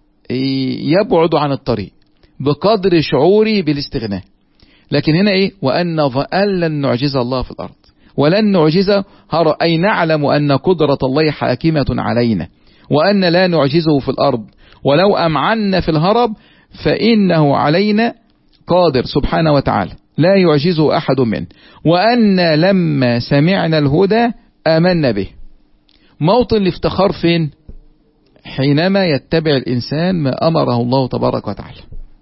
يبعد عن الطريق بقدر شعوري بالاستغناء. لكن هنا إيه وأن لن نعجز الله في الأرض ولن نعجزه هرب، أي نعلم أن قدرة الله حاكمة علينا وأن لا نعجزه في الأرض، ولو أمعنا في الهرب فإنه علينا قادر سبحانه وتعالى لا يعجزه أحد منه. وأن لما سمعنا الهدى آمنا به. موطن الافتخار فين؟ حينما يتبع الإنسان ما أمره الله تبارك وتعالى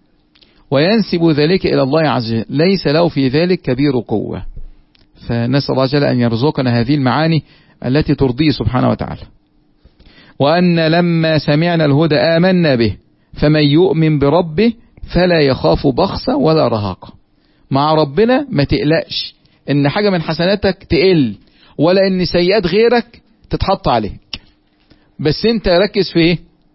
وينسب ذلك إلى الله عز وجل، ليس له في ذلك كبير قوة. فنسأل الله جل أن يرزقنا هذه المعاني التي ترضيه سبحانه وتعالى. وأن لما سمعنا الهدى آمنا به فمن يؤمن بربه فلا يخاف بخسا ولا رهاقا. مع ربنا ما تقلقش إن حاجة من حسناتك تقل ولا إن سيئات غيرك تتحط عليك، بس أنت ركز في إيه؟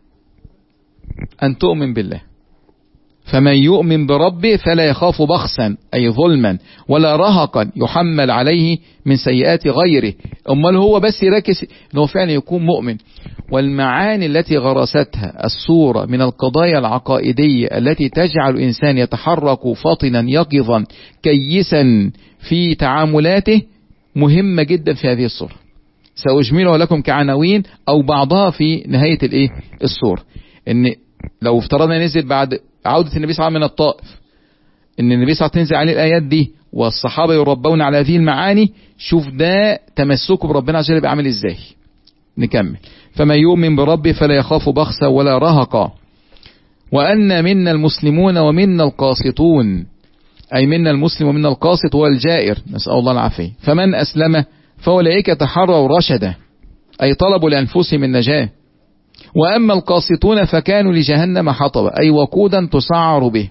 أن تؤمن بالله. فمن يؤمن بربه فلا يخاف بخسا أي ظلما ولا رهقا يحمل عليه من سيئات غيره. أمال هو بس يركز أنه فعلا يكون مؤمن. والمعاني التي غرستها السورة من القضايا العقائدية التي تجعل الإنسان يتحرك فطنا يقظا كيسا في تعاملاته مهمة جدا في هذه السورة. سأجملها لكم كعناوين أو بعضها في نهاية الإيه السورة. إن لو افترضنا نزل بعد عودة النبي صلى الله عليه وسلم من الطائف ان النبي صلى الله عليه وسلم تنزل عليه الايات دي والصحابة يربون على هذه المعاني، شوف ده تمسكه بربنا عز وجل يبقى عامل ازاي. نكمل. فمن يؤمن بربه فلا يخاف بخسا ولا رهقا. وأن منا المسلمون ومنا القاسطون، أي منا المسلم ومنا القاسط والجائر، نسأل الله العافية. فمن أسلم فأولئك تحروا رشدا، أي طلبوا لأنفسهم النجاة. وأما القاسطون فكانوا لجهنم حطبا، أي وقودا تسعر به.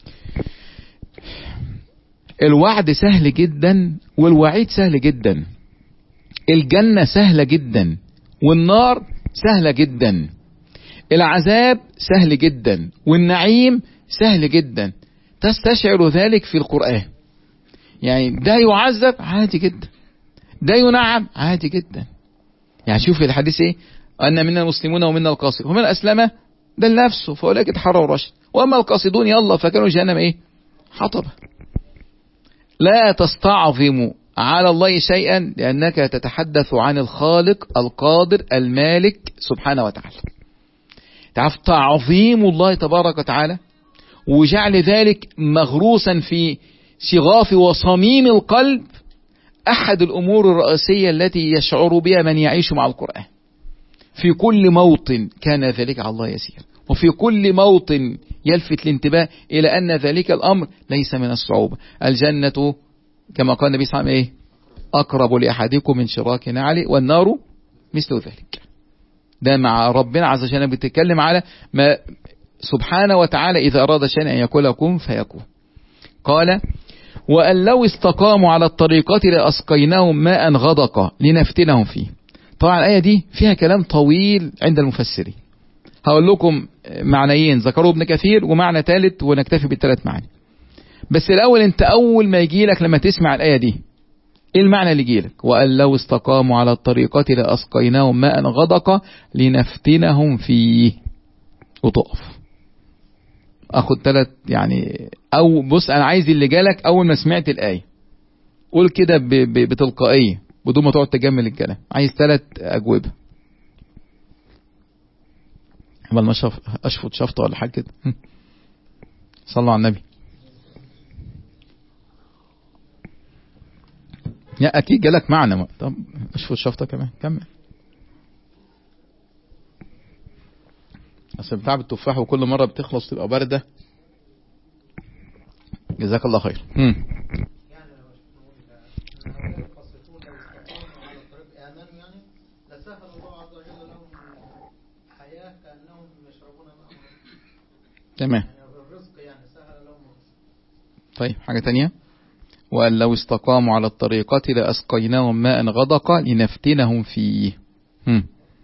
الوعد سهل جدا والوعيد سهل جدا. الجنة سهلة جدا والنار سهلة جدا. العذاب سهل جدا والنعيم سهل جدا. تستشعر ذلك في القرآن. يعني ده يعذب عادي جدا، ده ينعم عادي جدا. يعني شوف الحديث ايه، أن منا المسلمون ومنا القاسطون ومن أسلم ده لنفسه فأولئك تحروا رشد. وأما القاسطون يلا فكانوا جهنم ايه حطبا. لا تستعظم على الله شيئا لأنك تتحدث عن الخالق القادر المالك سبحانه وتعالى. تعرف تعظيم الله تبارك وتعالى وجعل ذلك مغروسا في شغاف وصميم القلب أحد الأمور الرئيسية التي يشعر بها من يعيش مع القرآن. في كل موطن كان ذلك على الله يسير، وفي كل موطن يلفت الانتباه إلى أن ذلك الأمر ليس من الصعوبة. الجنة كما قال النبي صلى الله عليه وسلم أقرب لأحدكم من شراك نعله والنار مثل ذلك. ده مع ربنا عز وجل بيتكلم على ما سبحانه وتعالى إذا أراد شيئا أن يقول لكم فيكون. قال وأن لو استقاموا على الطريقة لأسقيناهم ماء غدقا لنفتنهم فيه. طبعا الآية دي فيها كلام طويل عند المفسرين. هقول لكم معنيين ذكروا ابن كثير ومعنى ثالث ونكتفي بالثلاث معاني. بس الأول أنت أول ما يجي لك لما تسمع الآية دي إيه المعنى اللي يجي لك؟ وأن لو استقاموا على الطريقة لأسقيناهم ماء غدقا لنفتنهم فيه. وتقف اخد ثلاث يعني، او بص انا عايز اللي جالك اول ما سمعت الايه قول كده بتلقائيه بدون ما تقعد تجمل الكلام. عايز ثلاث اجوبه. قبل ما اشفط شفطه ولا حاجه كده. صلوا على النبي. يا اكيد جالك معنى. طب اشفط شفطه كمان. كمل. اصل بتاع التفاح وكل مره بتخلص تبقى بارده. جزاك الله خير. امم تمام. طيب حاجة تانية. وأن لو استقاموا على الطريقة لأسقيناهم ماء غدقا لنفتنهم فيه. هم.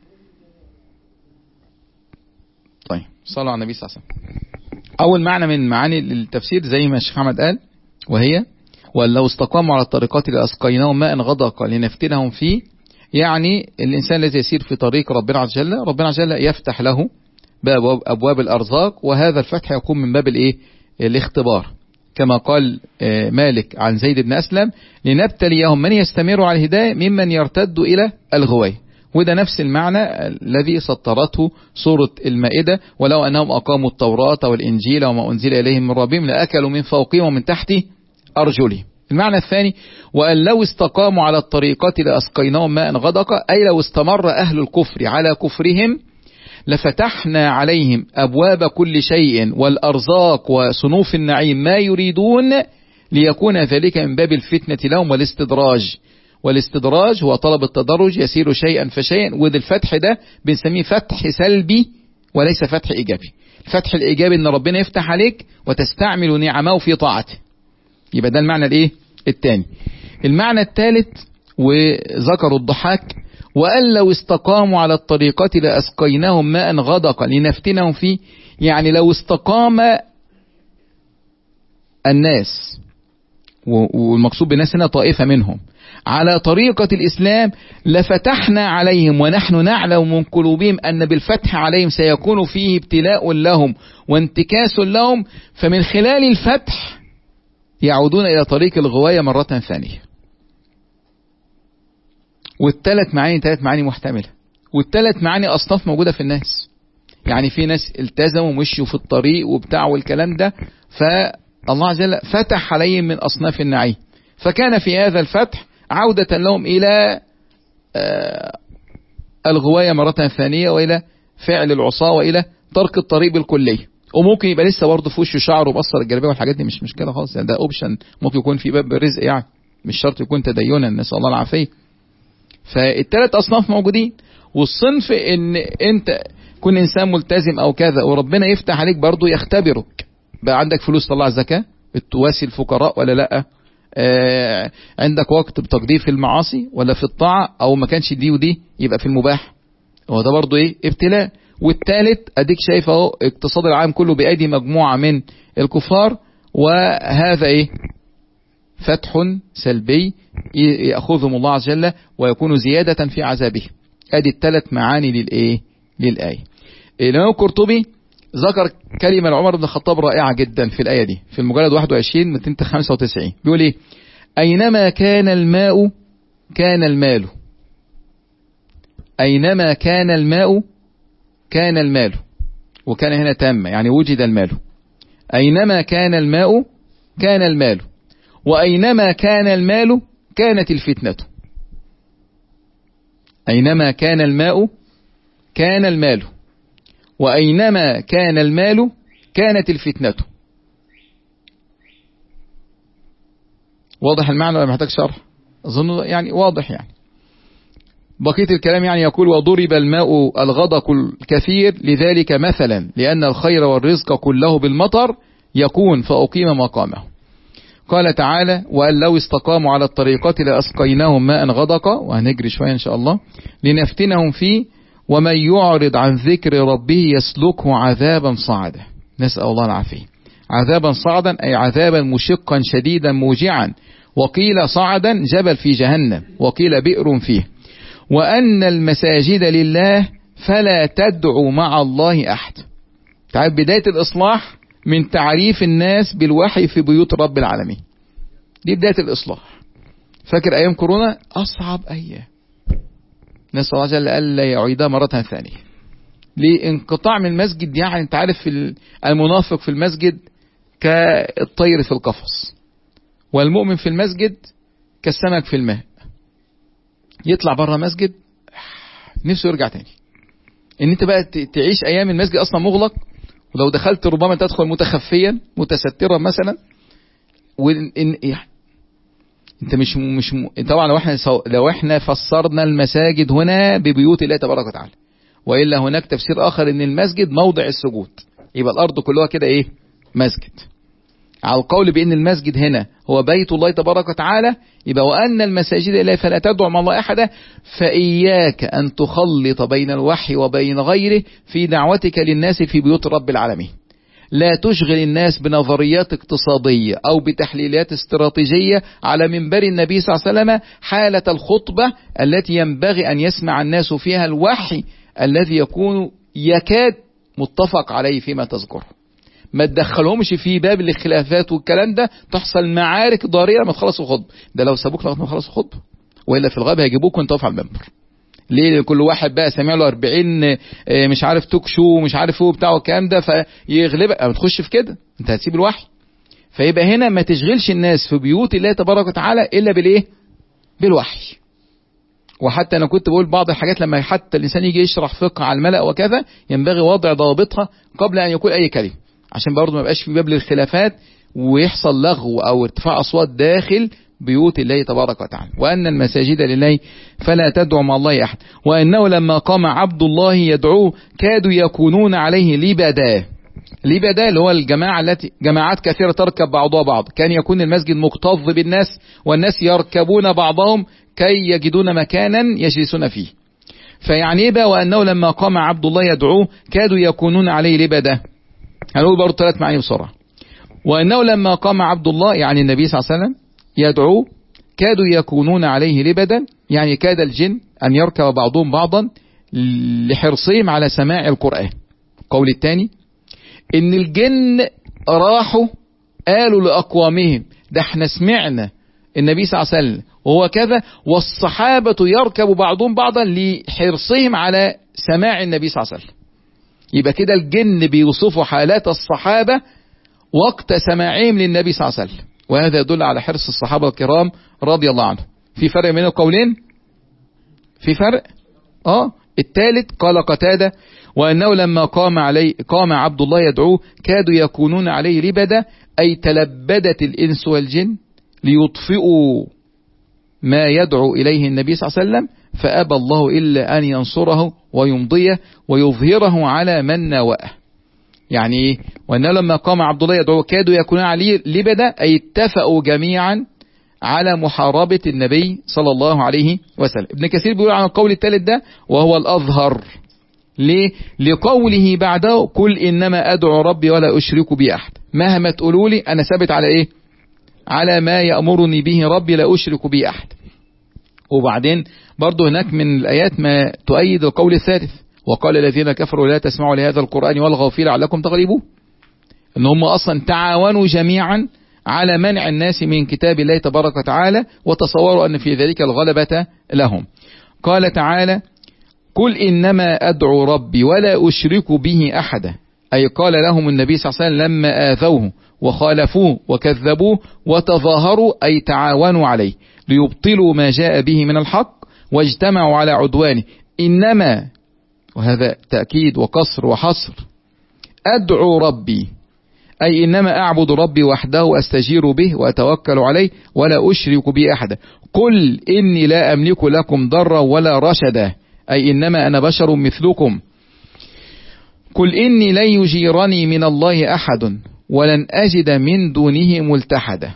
طيب صلوا على النبي صلى الله عليه وسلم. أول معنى من معاني التفسير زي ما الشيخ محمد قال، وهي وأن لو استقاموا على الطريقة لأسقيناهم ماء غدقا لنفتنهم فيه، يعني الإنسان الذي يسير في طريق ربنا عز وجل، ربنا عز وجل يفتح له باب أبواب الأرزاق، وهذا الفتح يكون من باب الإيه؟ الاختبار، كما قال مالك عن زيد بن أسلم: لنبتليهم من يستمر على الهداية ممن يرتد إلى الغواية. وده نفس المعنى الذي سطرته سورة المائدة: ولو أنهم أقاموا التوراة والإنجيل وما أنزل إليهم من ربهم لأكلوا من فوقهم ومن تحت أرجلهم. المعنى الثاني: وأن لو استقاموا على الطريقة لأسقيناهم ماء غدقا، أي لو استمر أهل الكفر على كفرهم لفتحنا عليهم أبواب كل شيء والأرزاق وصنوف النعيم ما يريدون، ليكون ذلك من باب الفتنة لهم والاستدراج. والاستدراج هو طلب التدرج، يسير شيئا فشيئا. وده الفتح ده بنسميه فتح سلبي وليس فتح إيجابي. الفتح الإيجابي إن ربنا يفتح عليك وتستعمل نعمه في طاعته. يبقى ده المعنى الإيه؟ الثاني. المعنى الثالث وذكروا الضحاك: وأن لو استقاموا على الطريقة لأسقيناهم ماء غدقا لنفتنهم فيه، يعني لو استقام الناس، والمقصود بالناس هنا طائفة منهم، على طريقة الإسلام لفتحنا عليهم، ونحن نعلم من قلوبهم أن بالفتح عليهم سيكون فيه ابتلاء لهم وانتكاس لهم، فمن خلال الفتح يعودون إلى طريق الغواية مرة ثانية. والثلاث معاني ثلاث معاني محتملة، والثلاث معاني أصناف موجودة في الناس. يعني في ناس التزموا ومشوا في الطريق وبتاع والكلام ده، فالله عز وجل فتح عليهم من أصناف النعيم، فكان في هذا الفتح عودة لهم إلى الغواية مرة ثانية، وإلى فعل العصاة، وإلى ترك الطريق بالكلية. وممكن يبقى لسه برضه في وشه شعر وبصر الجلابيه والحاجات دي، مش مشكلة خالص، يعني ده اوبشن، ممكن يكون في باب الرزق، يعني مش شرط يكون تدينا، نسأل الله العافية. فالثلاث أصناف موجودين. والصنف ان انت كن انسان ملتزم او كذا وربنا يفتح عليك برضو يختبرك، بقى عندك فلوس تطلع الزكاة، بتواسي الفقراء ولا لا، آه عندك وقت بتقضيه في المعاصي ولا في الطاعة، او ما كانش دي ودي يبقى في المباح، هو ده برضو ايه؟ ابتلاء. والثالث اديك شايف اهو اقتصاد العالم كله بأيدي مجموعة من الكفار، وهذا ايه؟ فتح سلبي يأخذهم الله عز وجل ويكون زيادة في عذابه. ادي الثلاث معاني للايه؟ للآية. الإمام القرطبي ذكر كلمة لعمر بن الخطاب رائعة جدا في الآية دي، في المجلد واحد وعشرين مئتين وخمسة وتسعين، بيقول ايه؟ أينما كان الماء كان المال، أينما كان الماء كان المال، وكان هنا تامة يعني وجد المال. أينما كان الماء كان المال، وأينما كان المال كانت الفتنة. أينما كان الماء كان المال، وأينما كان المال كانت الفتنة. واضح المعنى ولا محتاج شرح؟ أظن يعني واضح. يعني بقية الكلام يعني يقول: وضرب الماء الغدق الكثير لذلك مثلا، لأن الخير والرزق كله بالمطر يكون فأقيم مقامه. قال تعالى: وأن لو استقاموا على الطريقة لأسقيناهم ماء غدقا، وهنجري شوية إن شاء الله، لنفتنهم فيه، ومن يعرض عن ذكر ربه يسلكه عذابا صعدا. نسأل الله العافية. عذابا صعدا أي عذابا مشقا شديدا موجعا، وقيل صعدا جبل في جهنم، وقيل بئر فيه. وأن المساجد لله فلا تدعوا مع الله أحد. تعال بداية الإصلاح من تعريف الناس بالوحي في بيوت رب العالمين. دي بداية الإصلاح. فاكر أيام كورونا؟ أصعب أيام، نسأل الله جل ألا يعيدها مرة ثانية. لانقطاع من المسجد، يعني انت عارف المنافق في المسجد كالطير في القفص، والمؤمن في المسجد كالسمك في الماء. يطلع بره مسجد نفسه يرجع تاني. ان انت بقى تعيش ايام المسجد اصلا مغلق، ولو دخلت ربما تدخل متخفيا متسترا مثلا، وإن انت مش مش طبعا لو احنا لو احنا فسرنا المساجد هنا ببيوت الله تبارك وتعالى، والا هناك تفسير اخر ان المسجد موضع السجود، يبقى الارض كلها كده ايه؟ مسجد. على القول بان المسجد هنا هو بيت الله تبارك وتعالى، يبقى وان المساجد لله فلا تدعو مع الله احدا، فاياك ان تخلط بين الوحي وبين غيره في دعوتك للناس في بيوت رب العالمين. لا تشغل الناس بنظريات اقتصادية أو بتحليلات استراتيجية على منبر النبي صلى الله عليه وسلم حالة الخطبة التي ينبغي أن يسمع الناس فيها الوحي الذي يكون يكاد متفق عليه فيما تذكره. ما تدخلهمش في باب الخلافات والكلام ده، تحصل معارك ضارية لما تخلصوا خطبة. ده لو سابوك لغاية ما تخلصوا خطبة، وإلا في الغابة هيجيبوك وانت واقف على المنبر. ليه؟ كل واحد بقى سامع له أربعين مش عارف توك شو مش عارف هو بتاعه الكلام ده، فيغلبك. ما تخش في كده، انت هتسيب الوحي. فيبقى هنا ما تشغلش الناس في بيوت الله تبارك وتعالى الا بالايه؟ بالوحي. وحتى انا كنت بقول بعض الحاجات لما حتى الانسان يجي يشرح فقه على الملأ وكذا، ينبغي وضع ضوابطها قبل ان يقول اي كلمه، عشان برضه ما يبقاش في باب للخلافات ويحصل لغو او ارتفاع اصوات داخل بيوت الله تبارك وتعالى. وأن المساجد لله فلا تدعو مع الله أحد، وأنه لما قام عبد الله يدعوه كادوا يكونون عليه لبدا. لبدا اللي هو الجماعة التي جماعات كثيرة تركب بعضها بعض، كان يكون المسجد مكتظ بالناس والناس يركبون بعضهم كي يجدون مكانا يجلسون فيه. فيعني ايه بقى وأنه لما قام عبد الله يدعوه كادوا يكونون عليه لبدا؟ هنقول برضه ثلاث معاني بسرعة. وأنه لما قام عبد الله يعني النبي صلى الله عليه وسلم يدعو كادوا يكونون عليه لبدا، يعني كاد الجن أن يركب بعضهم بعضا لحرصهم على سماع القرآن. قول الثاني إن الجن راحوا قالوا لأقوامهم ده احنا سمعنا النبي صلى الله عليه وسلم وهو كذا، والصحابة يركب بعضهم بعضا لحرصهم على سماع النبي صلى الله عليه وسلم. يبقى كده الجن بيوصفوا حالات الصحابة وقت سماعهم للنبي صلى الله عليه وسلم، وهذا يدل على حرص الصحابة الكرام رضي الله عنهم. في فرق بين القولين؟ في فرق؟ اه الثالث قال قتادة وأنه لما قام عليه قام عبد الله يدعوه كادوا يكونون عليه لبدا، أي تلبدت الإنس والجن ليطفئوا ما يدعو إليه النبي صلى الله عليه وسلم، فأبى الله إلا أن ينصره ويمضيه ويظهره على من نواه. يعني ايه؟ وأنه لما قام عبد الله يدعو كادوا يكونون عليه لبدا، أي اتفقوا جميعا على محاربة النبي صلى الله عليه وسلم. ابن كثير بيقول عن القول الثالث ده وهو الأظهر. ليه؟ لقوله بعده قل إنما أدعو ربي ولا أشرك به أحد. مهما تقولوا لي أنا ثابت على إيه؟ على ما يأمرني به ربي لا أشرك به أحد. وبعدين برضو هناك من الآيات ما تؤيد القول الثالث، وقال الذين كفروا لا تسمعوا لهذا القرآن والغوا فيه لعلكم تغلبون. ان هم اصلا تعاونوا جميعا على منع الناس من كتاب الله تبارك وتعالى، وتصوروا ان في ذلك الغلبة لهم. قال تعالى قل انما ادعو ربي ولا اشرك به احدا، اي قال لهم النبي صلى الله عليه وسلم لما اذوه وخالفوه وكذبوه وتظاهروا اي تعاونوا عليه ليبطلوا ما جاء به من الحق واجتمعوا على عدوانه. انما، وهذا تأكيد وقصر وحصر، أدعو ربي أي إنما أعبد ربي وحده أستجير به وأتوكل عليه ولا أشرك به أحدا. قل إني لا أملك لكم ضرا ولا رشدا، أي إنما أنا بشر مثلكم. قل إني لن يجيرني من الله أحد ولن أجد من دونه ملتحدا.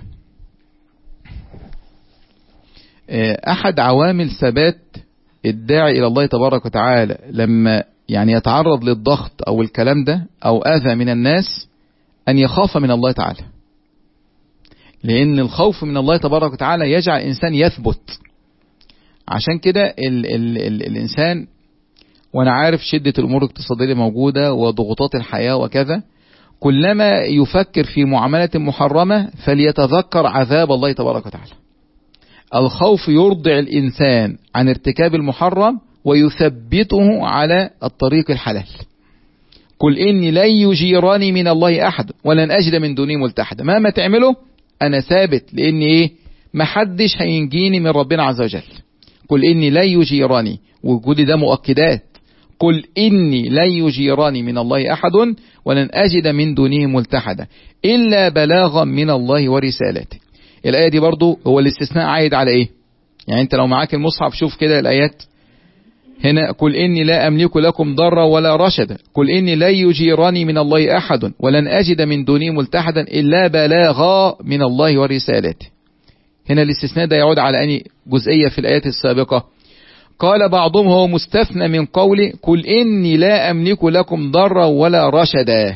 أحد عوامل ثبات الداعي إلى الله تبارك وتعالى لما يعني يتعرض للضغط أو الكلام ده أو أذى من الناس أن يخاف من الله تعالى، لأن الخوف من الله تبارك وتعالى يجعل الإنسان يثبت. عشان كده ال ال ال الإنسان، وأنا عارف شدة الأمور الاقتصادية موجودة وضغوطات الحياة وكذا، كلما يفكر في معاملة محرمة فليتذكر عذاب الله تبارك وتعالى. الخوف يرضع الإنسان عن ارتكاب المحرم ويثبته على الطريق الحلال. قل إني لن يجيرني من الله أحد ولن أجد من دونه ملتحدا. مهما تعمله أنا ثابت، لأن إيه؟ محدش هينجيني من ربنا عز وجل. قل إني لن يجيرني، وجود ده مؤكدات. قل إني لن يجيرني من الله أحد ولن أجد من دونه ملتحدا إلا بلاغا من الله ورسالته. الآية دي برضو هو الاستثناء عايد على إيه؟ يعني أنت لو معاك المصحف شوف كده الآيات هنا. قل إني لا أملك لكم ضرا ولا رشدا، قل إني لا يجيرني من الله أحد ولن أجد من دونه ملتحدا إلا بلاغا من الله ورسالته. هنا الاستثناء ده يعود على أي جزئية في الآيات السابقة؟ قال بعضهم هو مستثنى من قوله قل إني لا أملك لكم ضرا ولا رشدا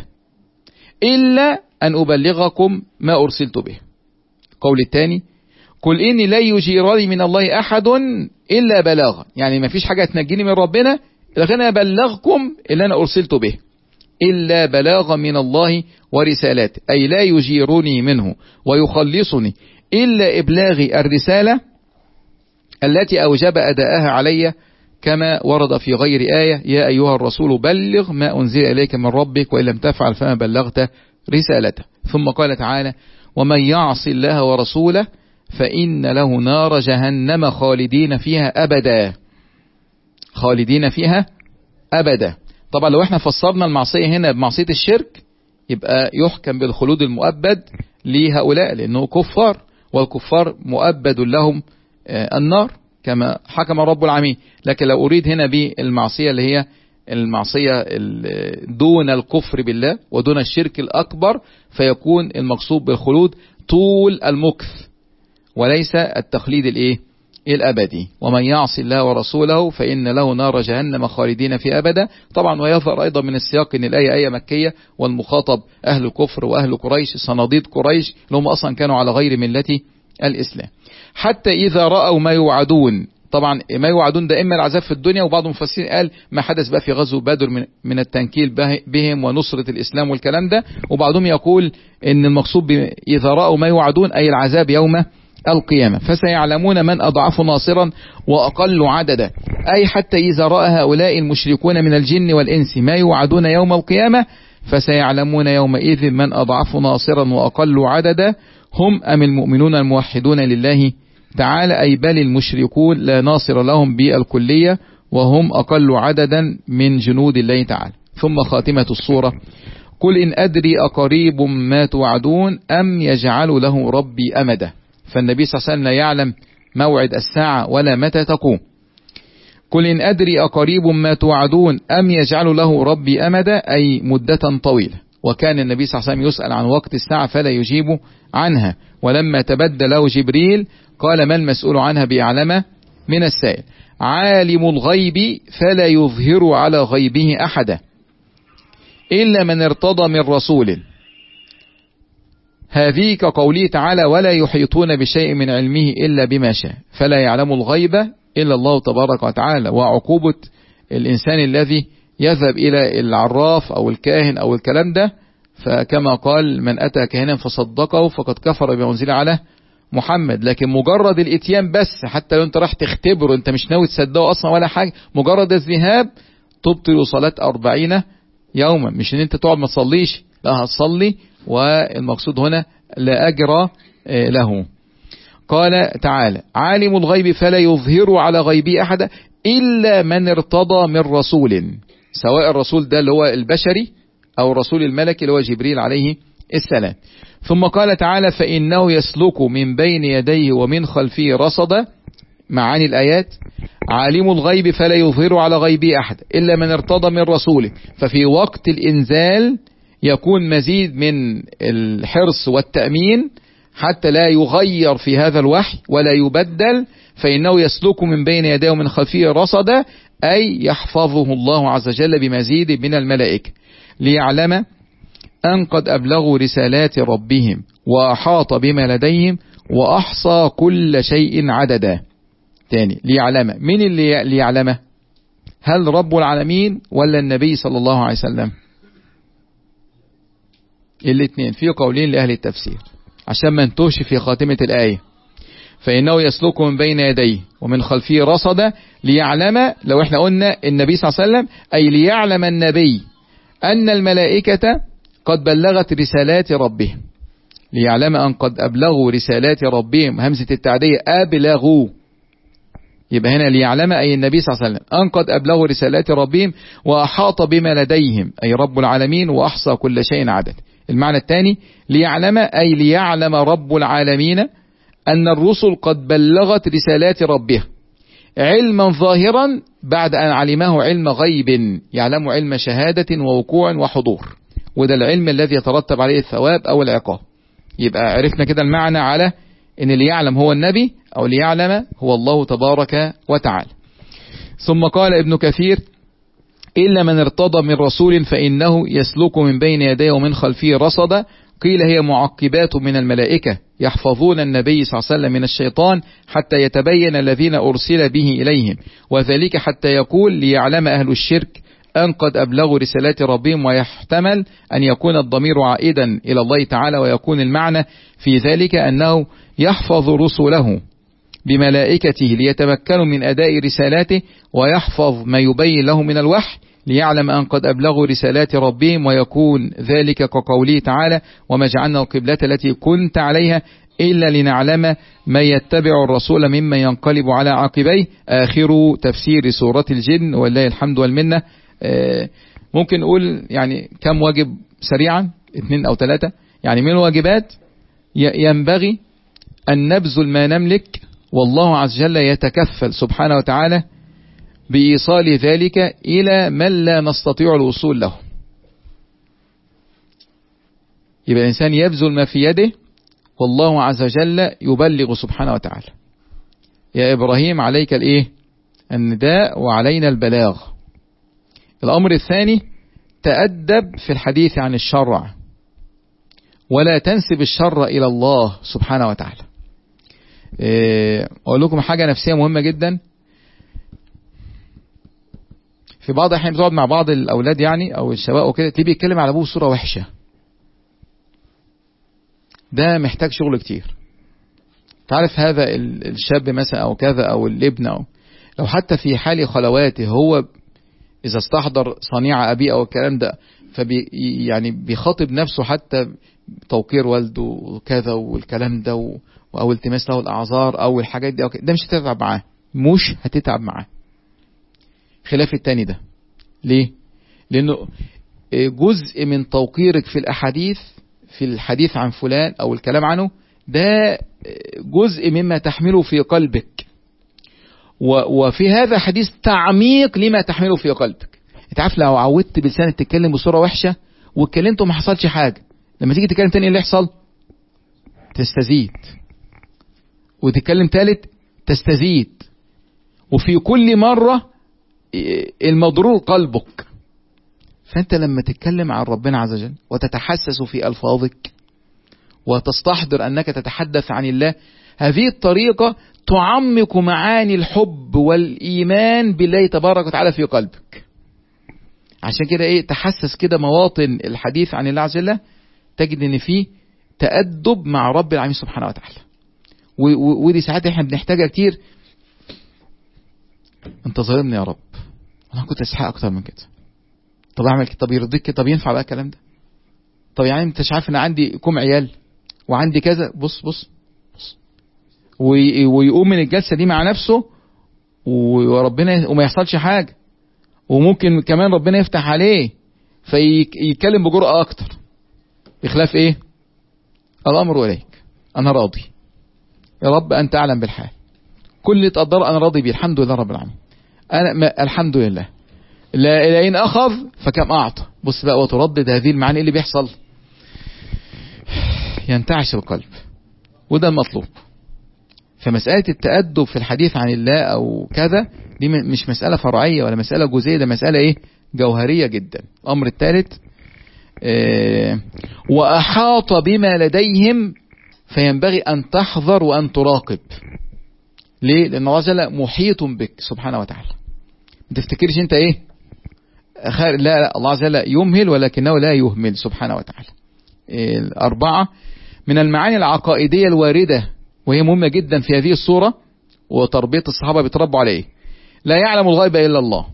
إلا أن أبلغكم ما أرسلت به. قول الثاني قل إني لا يجيرني من الله أحد إلا بلاغا، يعني ما فيش حاجة تنجيني من ربنا لكن أنا أبلغكم اللي أنا أرسلت به. إلا بلاغا من الله ورسالاته، أي لا يجيرني منه ويخلصني إلا إبلاغ الرسالة التي أوجب أداءها علي، كما ورد في غير آية يا أيها الرسول بلغ ما أنزل إليك من ربك وإن لم تفعل فما بلغت رسالته. ثم قال تعالى ومن يعص الله ورسوله فإن له نار جهنم خالدين فيها أبدا. خالدين فيها أبدا. طبعا لو احنا فسرنا المعصية هنا بمعصية الشرك يبقى يحكم بالخلود المؤبد لهؤلاء لأنه كفار، والكفار مؤبد لهم النار كما حكم رب العالمين. لكن لو أريد هنا بالمعصية اللي هي المعصية دون الكفر بالله ودون الشرك الأكبر فيكون المقصود بالخلود طول المكث وليس التخليد الايه الأبدي. ومن يعص الله ورسوله فإن له نار جهنم خالدين في أبدا. طبعا ويظهر أيضا من السياق أن الآية آية مكية والمخاطب أهل الكفر وأهل قريش صناديد قريش لهم أصلا كانوا على غير ملة الإسلام. حتى إذا رأوا ما يوعدون، طبعا ما يوعدون ده إما العذاب في الدنيا، وبعض المفسرين قال ما حدث بقى في غزو بدر من, من التنكيل بهم ونصرة الإسلام والكلام ده، وبعضهم يقول إن المقصود إذا رأوا ما يوعدون أي العذاب يوم القيامة فسيعلمون من أضعف ناصرا وأقل عددا. أي حتى إذا رأى هؤلاء المشركون من الجن والإنس ما يوعدون يوم القيامة فسيعلمون يومئذ من أضعف ناصرا وأقل عددا هم أم المؤمنون الموحدون لله تعالى، أي بل المشركون لا ناصر لهم بالكلية وهم أقل عددا من جنود الله تعالى. ثم خاتمة الصورة قل إن أدري أقريب ما توعدون أم يجعل له ربي أمدا. فالنبي صلى الله عليه وسلم لا يعلم موعد الساعة ولا متى تقوم. قل إن أدري أقريب ما توعدون أم يجعل له ربي أمدا أي مدة طويلة. وكان النبي صلى الله عليه وسلم يسأل عن وقت الساعة فلا يجيب عنها، ولما تبدى له جبريل قال ما المسؤول عنها بأعلم من السائل. عالم الغيب فلا يظهر على غيبه أحدا إلا من ارتضى من رسول. هذه كقوله تعالى ولا يحيطون بشيء من علمه إلا بما شاء. فلا يعلم الغيب إلا الله تبارك وتعالى. وعقوبة الإنسان الذي يذهب إلى العراف أو الكاهن أو الكلام ده، فكما قال من أتى كاهنا فصدقه فقد كفر بما أنزل على محمد. لكن مجرد الاتيان بس، حتى لو انت راح تختبره انت مش ناوي تصدقه أصلا ولا حاجة، مجرد الذهاب تبطل صلاة أربعين يوما. مش ان انت تقعد ما تصليش، لا هتصلي، والمقصود هنا لا أجر له. قال تعالى عالم الغيب فلا يظهر على غيبه أحدا إلا من ارتضى من رسول، سواء الرسول ده اللي هو البشري أو الرسول الملكي اللي هو جبريل عليه السلام. ثم قال تعالى فإنه يسلك من بين يديه ومن خلفه رصدا. معاني الآيات عالم الغيب فلا يظهر على غيبه أحد إلا من ارتضى من رسوله. ففي وقت الإنزال يكون مزيد من الحرص والتأمين حتى لا يغير في هذا الوحي ولا يبدل. فإنه يسلك من بين يديه ومن خلفه رصدا أي يحفظه الله عز وجل بمزيد من الملائكة ليعلم أن قد أبلغوا رسالات ربهم وأحاط بما لديهم وأحصى كل شيء عددا. تاني ليعلم، من اللي ليعلمه؟ هل رب العالمين ولا النبي صلى الله عليه وسلم؟ الاثنين في قولين لأهل التفسير عشان ما نتوهش في خاتمة الآية. فإنه يسلك من بين يديه ومن خلفه رصدا ليعلم، لو احنا قلنا النبي صلى الله عليه وسلم أي ليعلم النبي أن الملائكة قد بلغت رسالات ربهم، ليعلم أن قد أبلغوا رسالات ربهم، همزة التعدية أبلغوا، يبقى هنا ليعلم أي النبي صلى الله عليه وسلم أن قد أبلغوا رسالات ربهم وأحاط بما لديهم أي رب العالمين وأحصى كل شيء عدد. المعنى الثاني ليعلم أي ليعلم رب العالمين أن الرسل قد بلغت رسالات ربها علما ظاهرا بعد أن علمه علم غيب، يعلم علم شهادة ووقوع وحضور، وده العلم الذي يترتب عليه الثواب أو العقاب. يبقى عرفنا كده المعنى على ان اللي يعلم هو النبي او اللي يعلم هو الله تبارك وتعالى. ثم قال ابن كثير إلا من ارتضى من رسول فإنه يسلك من بين يديه ومن خلفه رصدا، قيل هي معقبات من الملائكة يحفظون النبي صلى الله عليه وسلم من الشيطان حتى يتبين الذين أرسل به إليهم، وذلك حتى يقول ليعلم أهل الشرك أن قد أبلغوا رسالات ربهم، ويحتمل أن يكون الضمير عائدا إلى الله تعالى، ويكون المعنى في ذلك أنه يحفظ رسله بملائكته ليتمكنوا من أداء رسالاته، ويحفظ ما يبين له من الوحي ليعلم أن قد أبلغوا رسالات ربهم، ويكون ذلك كقوله تعالى وما جعلنا القبلة التي كنت عليها إلا لنعلم من يتبع الرسول ممن ينقلب على عقبيه. آخر تفسير سورة الجن ولله الحمد والمنة. ممكن نقول يعني كم واجب سريعا، اثنين أو ثلاثة. يعني من الواجبات ينبغي أن نبذل ما نملك، والله عز وجل يتكفل سبحانه وتعالى بإيصال ذلك إلى من لا نستطيع الوصول له. يبقى الإنسان يبذل ما في يده والله عز وجل يبلغ سبحانه وتعالى. يا إبراهيم عليك الإيه؟ النداء وعلينا البلاغ. الأمر الثاني تأدب في الحديث عن الشرع، ولا تنسب الشر إلى الله سبحانه وتعالى. أقول لكم حاجة نفسية مهمة جدا. في بعض الأحيان بتقعد مع بعض الأولاد يعني أو الشباب وكده، تلاقيه بيتكلم على أبوه صورة وحشة. ده محتاج شغل كتير. تعرف هذا الشاب مثلا أو كذا أو الابن، أو لو حتى في حال خلواته هو إذا استحضر صنيع أبيه أو الكلام ده، فبي يعني بيخاطب نفسه حتى توقير والده وكذا والكلام ده، أو التماس له الأعذار أو الحاجات دي، ده مش هتتعب معاه، مش هتتعب معاه. خلاف التاني ده. ليه؟ لأنه جزء من توقيرك في الأحاديث، في الحديث عن فلان أو الكلام عنه، ده جزء مما تحمله في قلبك، وفي هذا الحديث تعميق لما تحمله في قلبك. انت عارف لو عودت بلسانك تتكلم بصورة وحشة واتكلمت وما حصلش حاجة، لما تيجي تتكلم تاني اللي يحصل تستزيد، وتتكلم تالت تستزيد، وفي كل مرة المضرور قلبك. فانت لما تتكلم عن ربنا عز وجل وتتحسس في ألفاظك وتستحضر أنك تتحدث عن الله، هذه الطريقة تعمق معاني الحب والإيمان بالله تبارك وتعالى في قلبك. عشان كده ايه، تحسس كده مواطن الحديث عن الله عز وجل، تجد ان فيه تأدب مع رب العالمين سبحانه وتعالى. ودي ساعات احنا بنحتاجها كتير. انت ظالمني يا رب، انا كنت استحق اكتر من كده، طب اعمل كده، طب يرضيك، طب ينفع بقى الكلام ده؟ طب يعني انت مش عارف ان عندي كم عيال وعندي كذا، بص بص بص، ويقوم من الجلسة دي مع نفسه وربنا وما يحصلش حاجة، وممكن كمان ربنا يفتح عليه فيتكلم بجرأة اكتر، بخلاف ايه؟ الامر اليك، انا راضي يا رب، انت اعلم بالحال، كل اللي تقدر انا راضي بيه، الحمد لله رب العالمين، انا الحمد لله، لئن اخذ فكم اعطى. بص بقى، وتردد هذه المعاني اللي بيحصل، ينتعش القلب، وده المطلوب. فمسألة التأدب في الحديث عن الله أو كذا دي مش مسألة فرعية ولا مسألة جزئية، ده مسألة إيه؟ جوهرية جدا. الأمر الثالث اه وأحاط بما لديهم، فينبغي أن تحذر وأن تراقب. ليه؟ لأن الله جل محيط بك سبحانه وتعالى. ما تفتكرش أنت إيه؟ لا لا، الله عز وجل يمهل ولكنه لا يهمل سبحانه وتعالى. الأربعة من المعاني العقائدية الواردة وهي مهمة جدا في هذه الصورة، وتربية الصحابة بيتربوا عليه. لا يعلم الغيب إلا الله.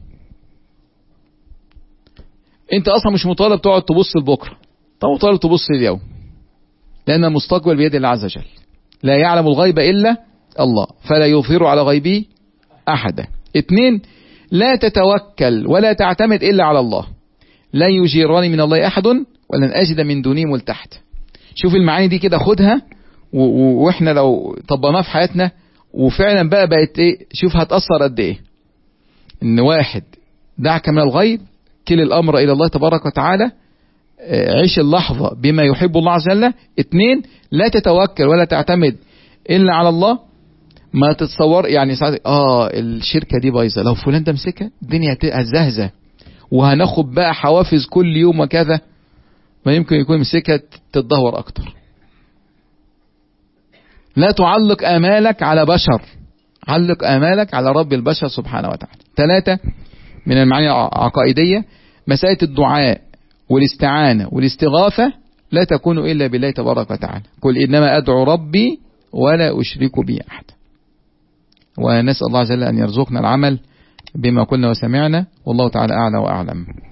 انت اصلا مش مطالب تقعد تبص لبكره، طب مطالب تبص لليوم، لان المستقبل بيد الله عز وجل. لا يعلم الغيب الا الله فلا يظهر على غيبه احدا. اتنين، لا تتوكل ولا تعتمد الا على الله. لا يجيرني من الله احد ولن اجد من دونه ملتحت. شوف المعاني دي كده، خدها و- و- واحنا لو طبقناها في حياتنا وفعلا بقى بقت ايه، شوف هتأثر قد ايه. ان واحد دعك من الغيب، كل الامر الى الله تبارك وتعالى، عيش اللحظة بما يحب الله عز وجل. اتنين، لا تتوكل ولا تعتمد الا على الله. ما تتصور يعني ساعات اه الشركة دي بايظة، لو فلان ده مسكها الدنيا هتزهزه وهناخد بقى حوافز كل يوم وكذا، ما يمكن يكون مسكها تتدهور اكتر. لا تعلق آمالك على بشر، علق آمالك على رب البشر سبحانه وتعالى. ثلاثة، من المعاني العقائدية مسألة الدعاء والاستعانة والاستغاثة لا تكون إلا بالله تبارك وتعالى. قل إنما أدعو ربي ولا أشرك به أحد. ونسأل الله عز وجل أن يرزقنا العمل بما قلنا وسمعنا، والله تعالى أعلى وأعلم.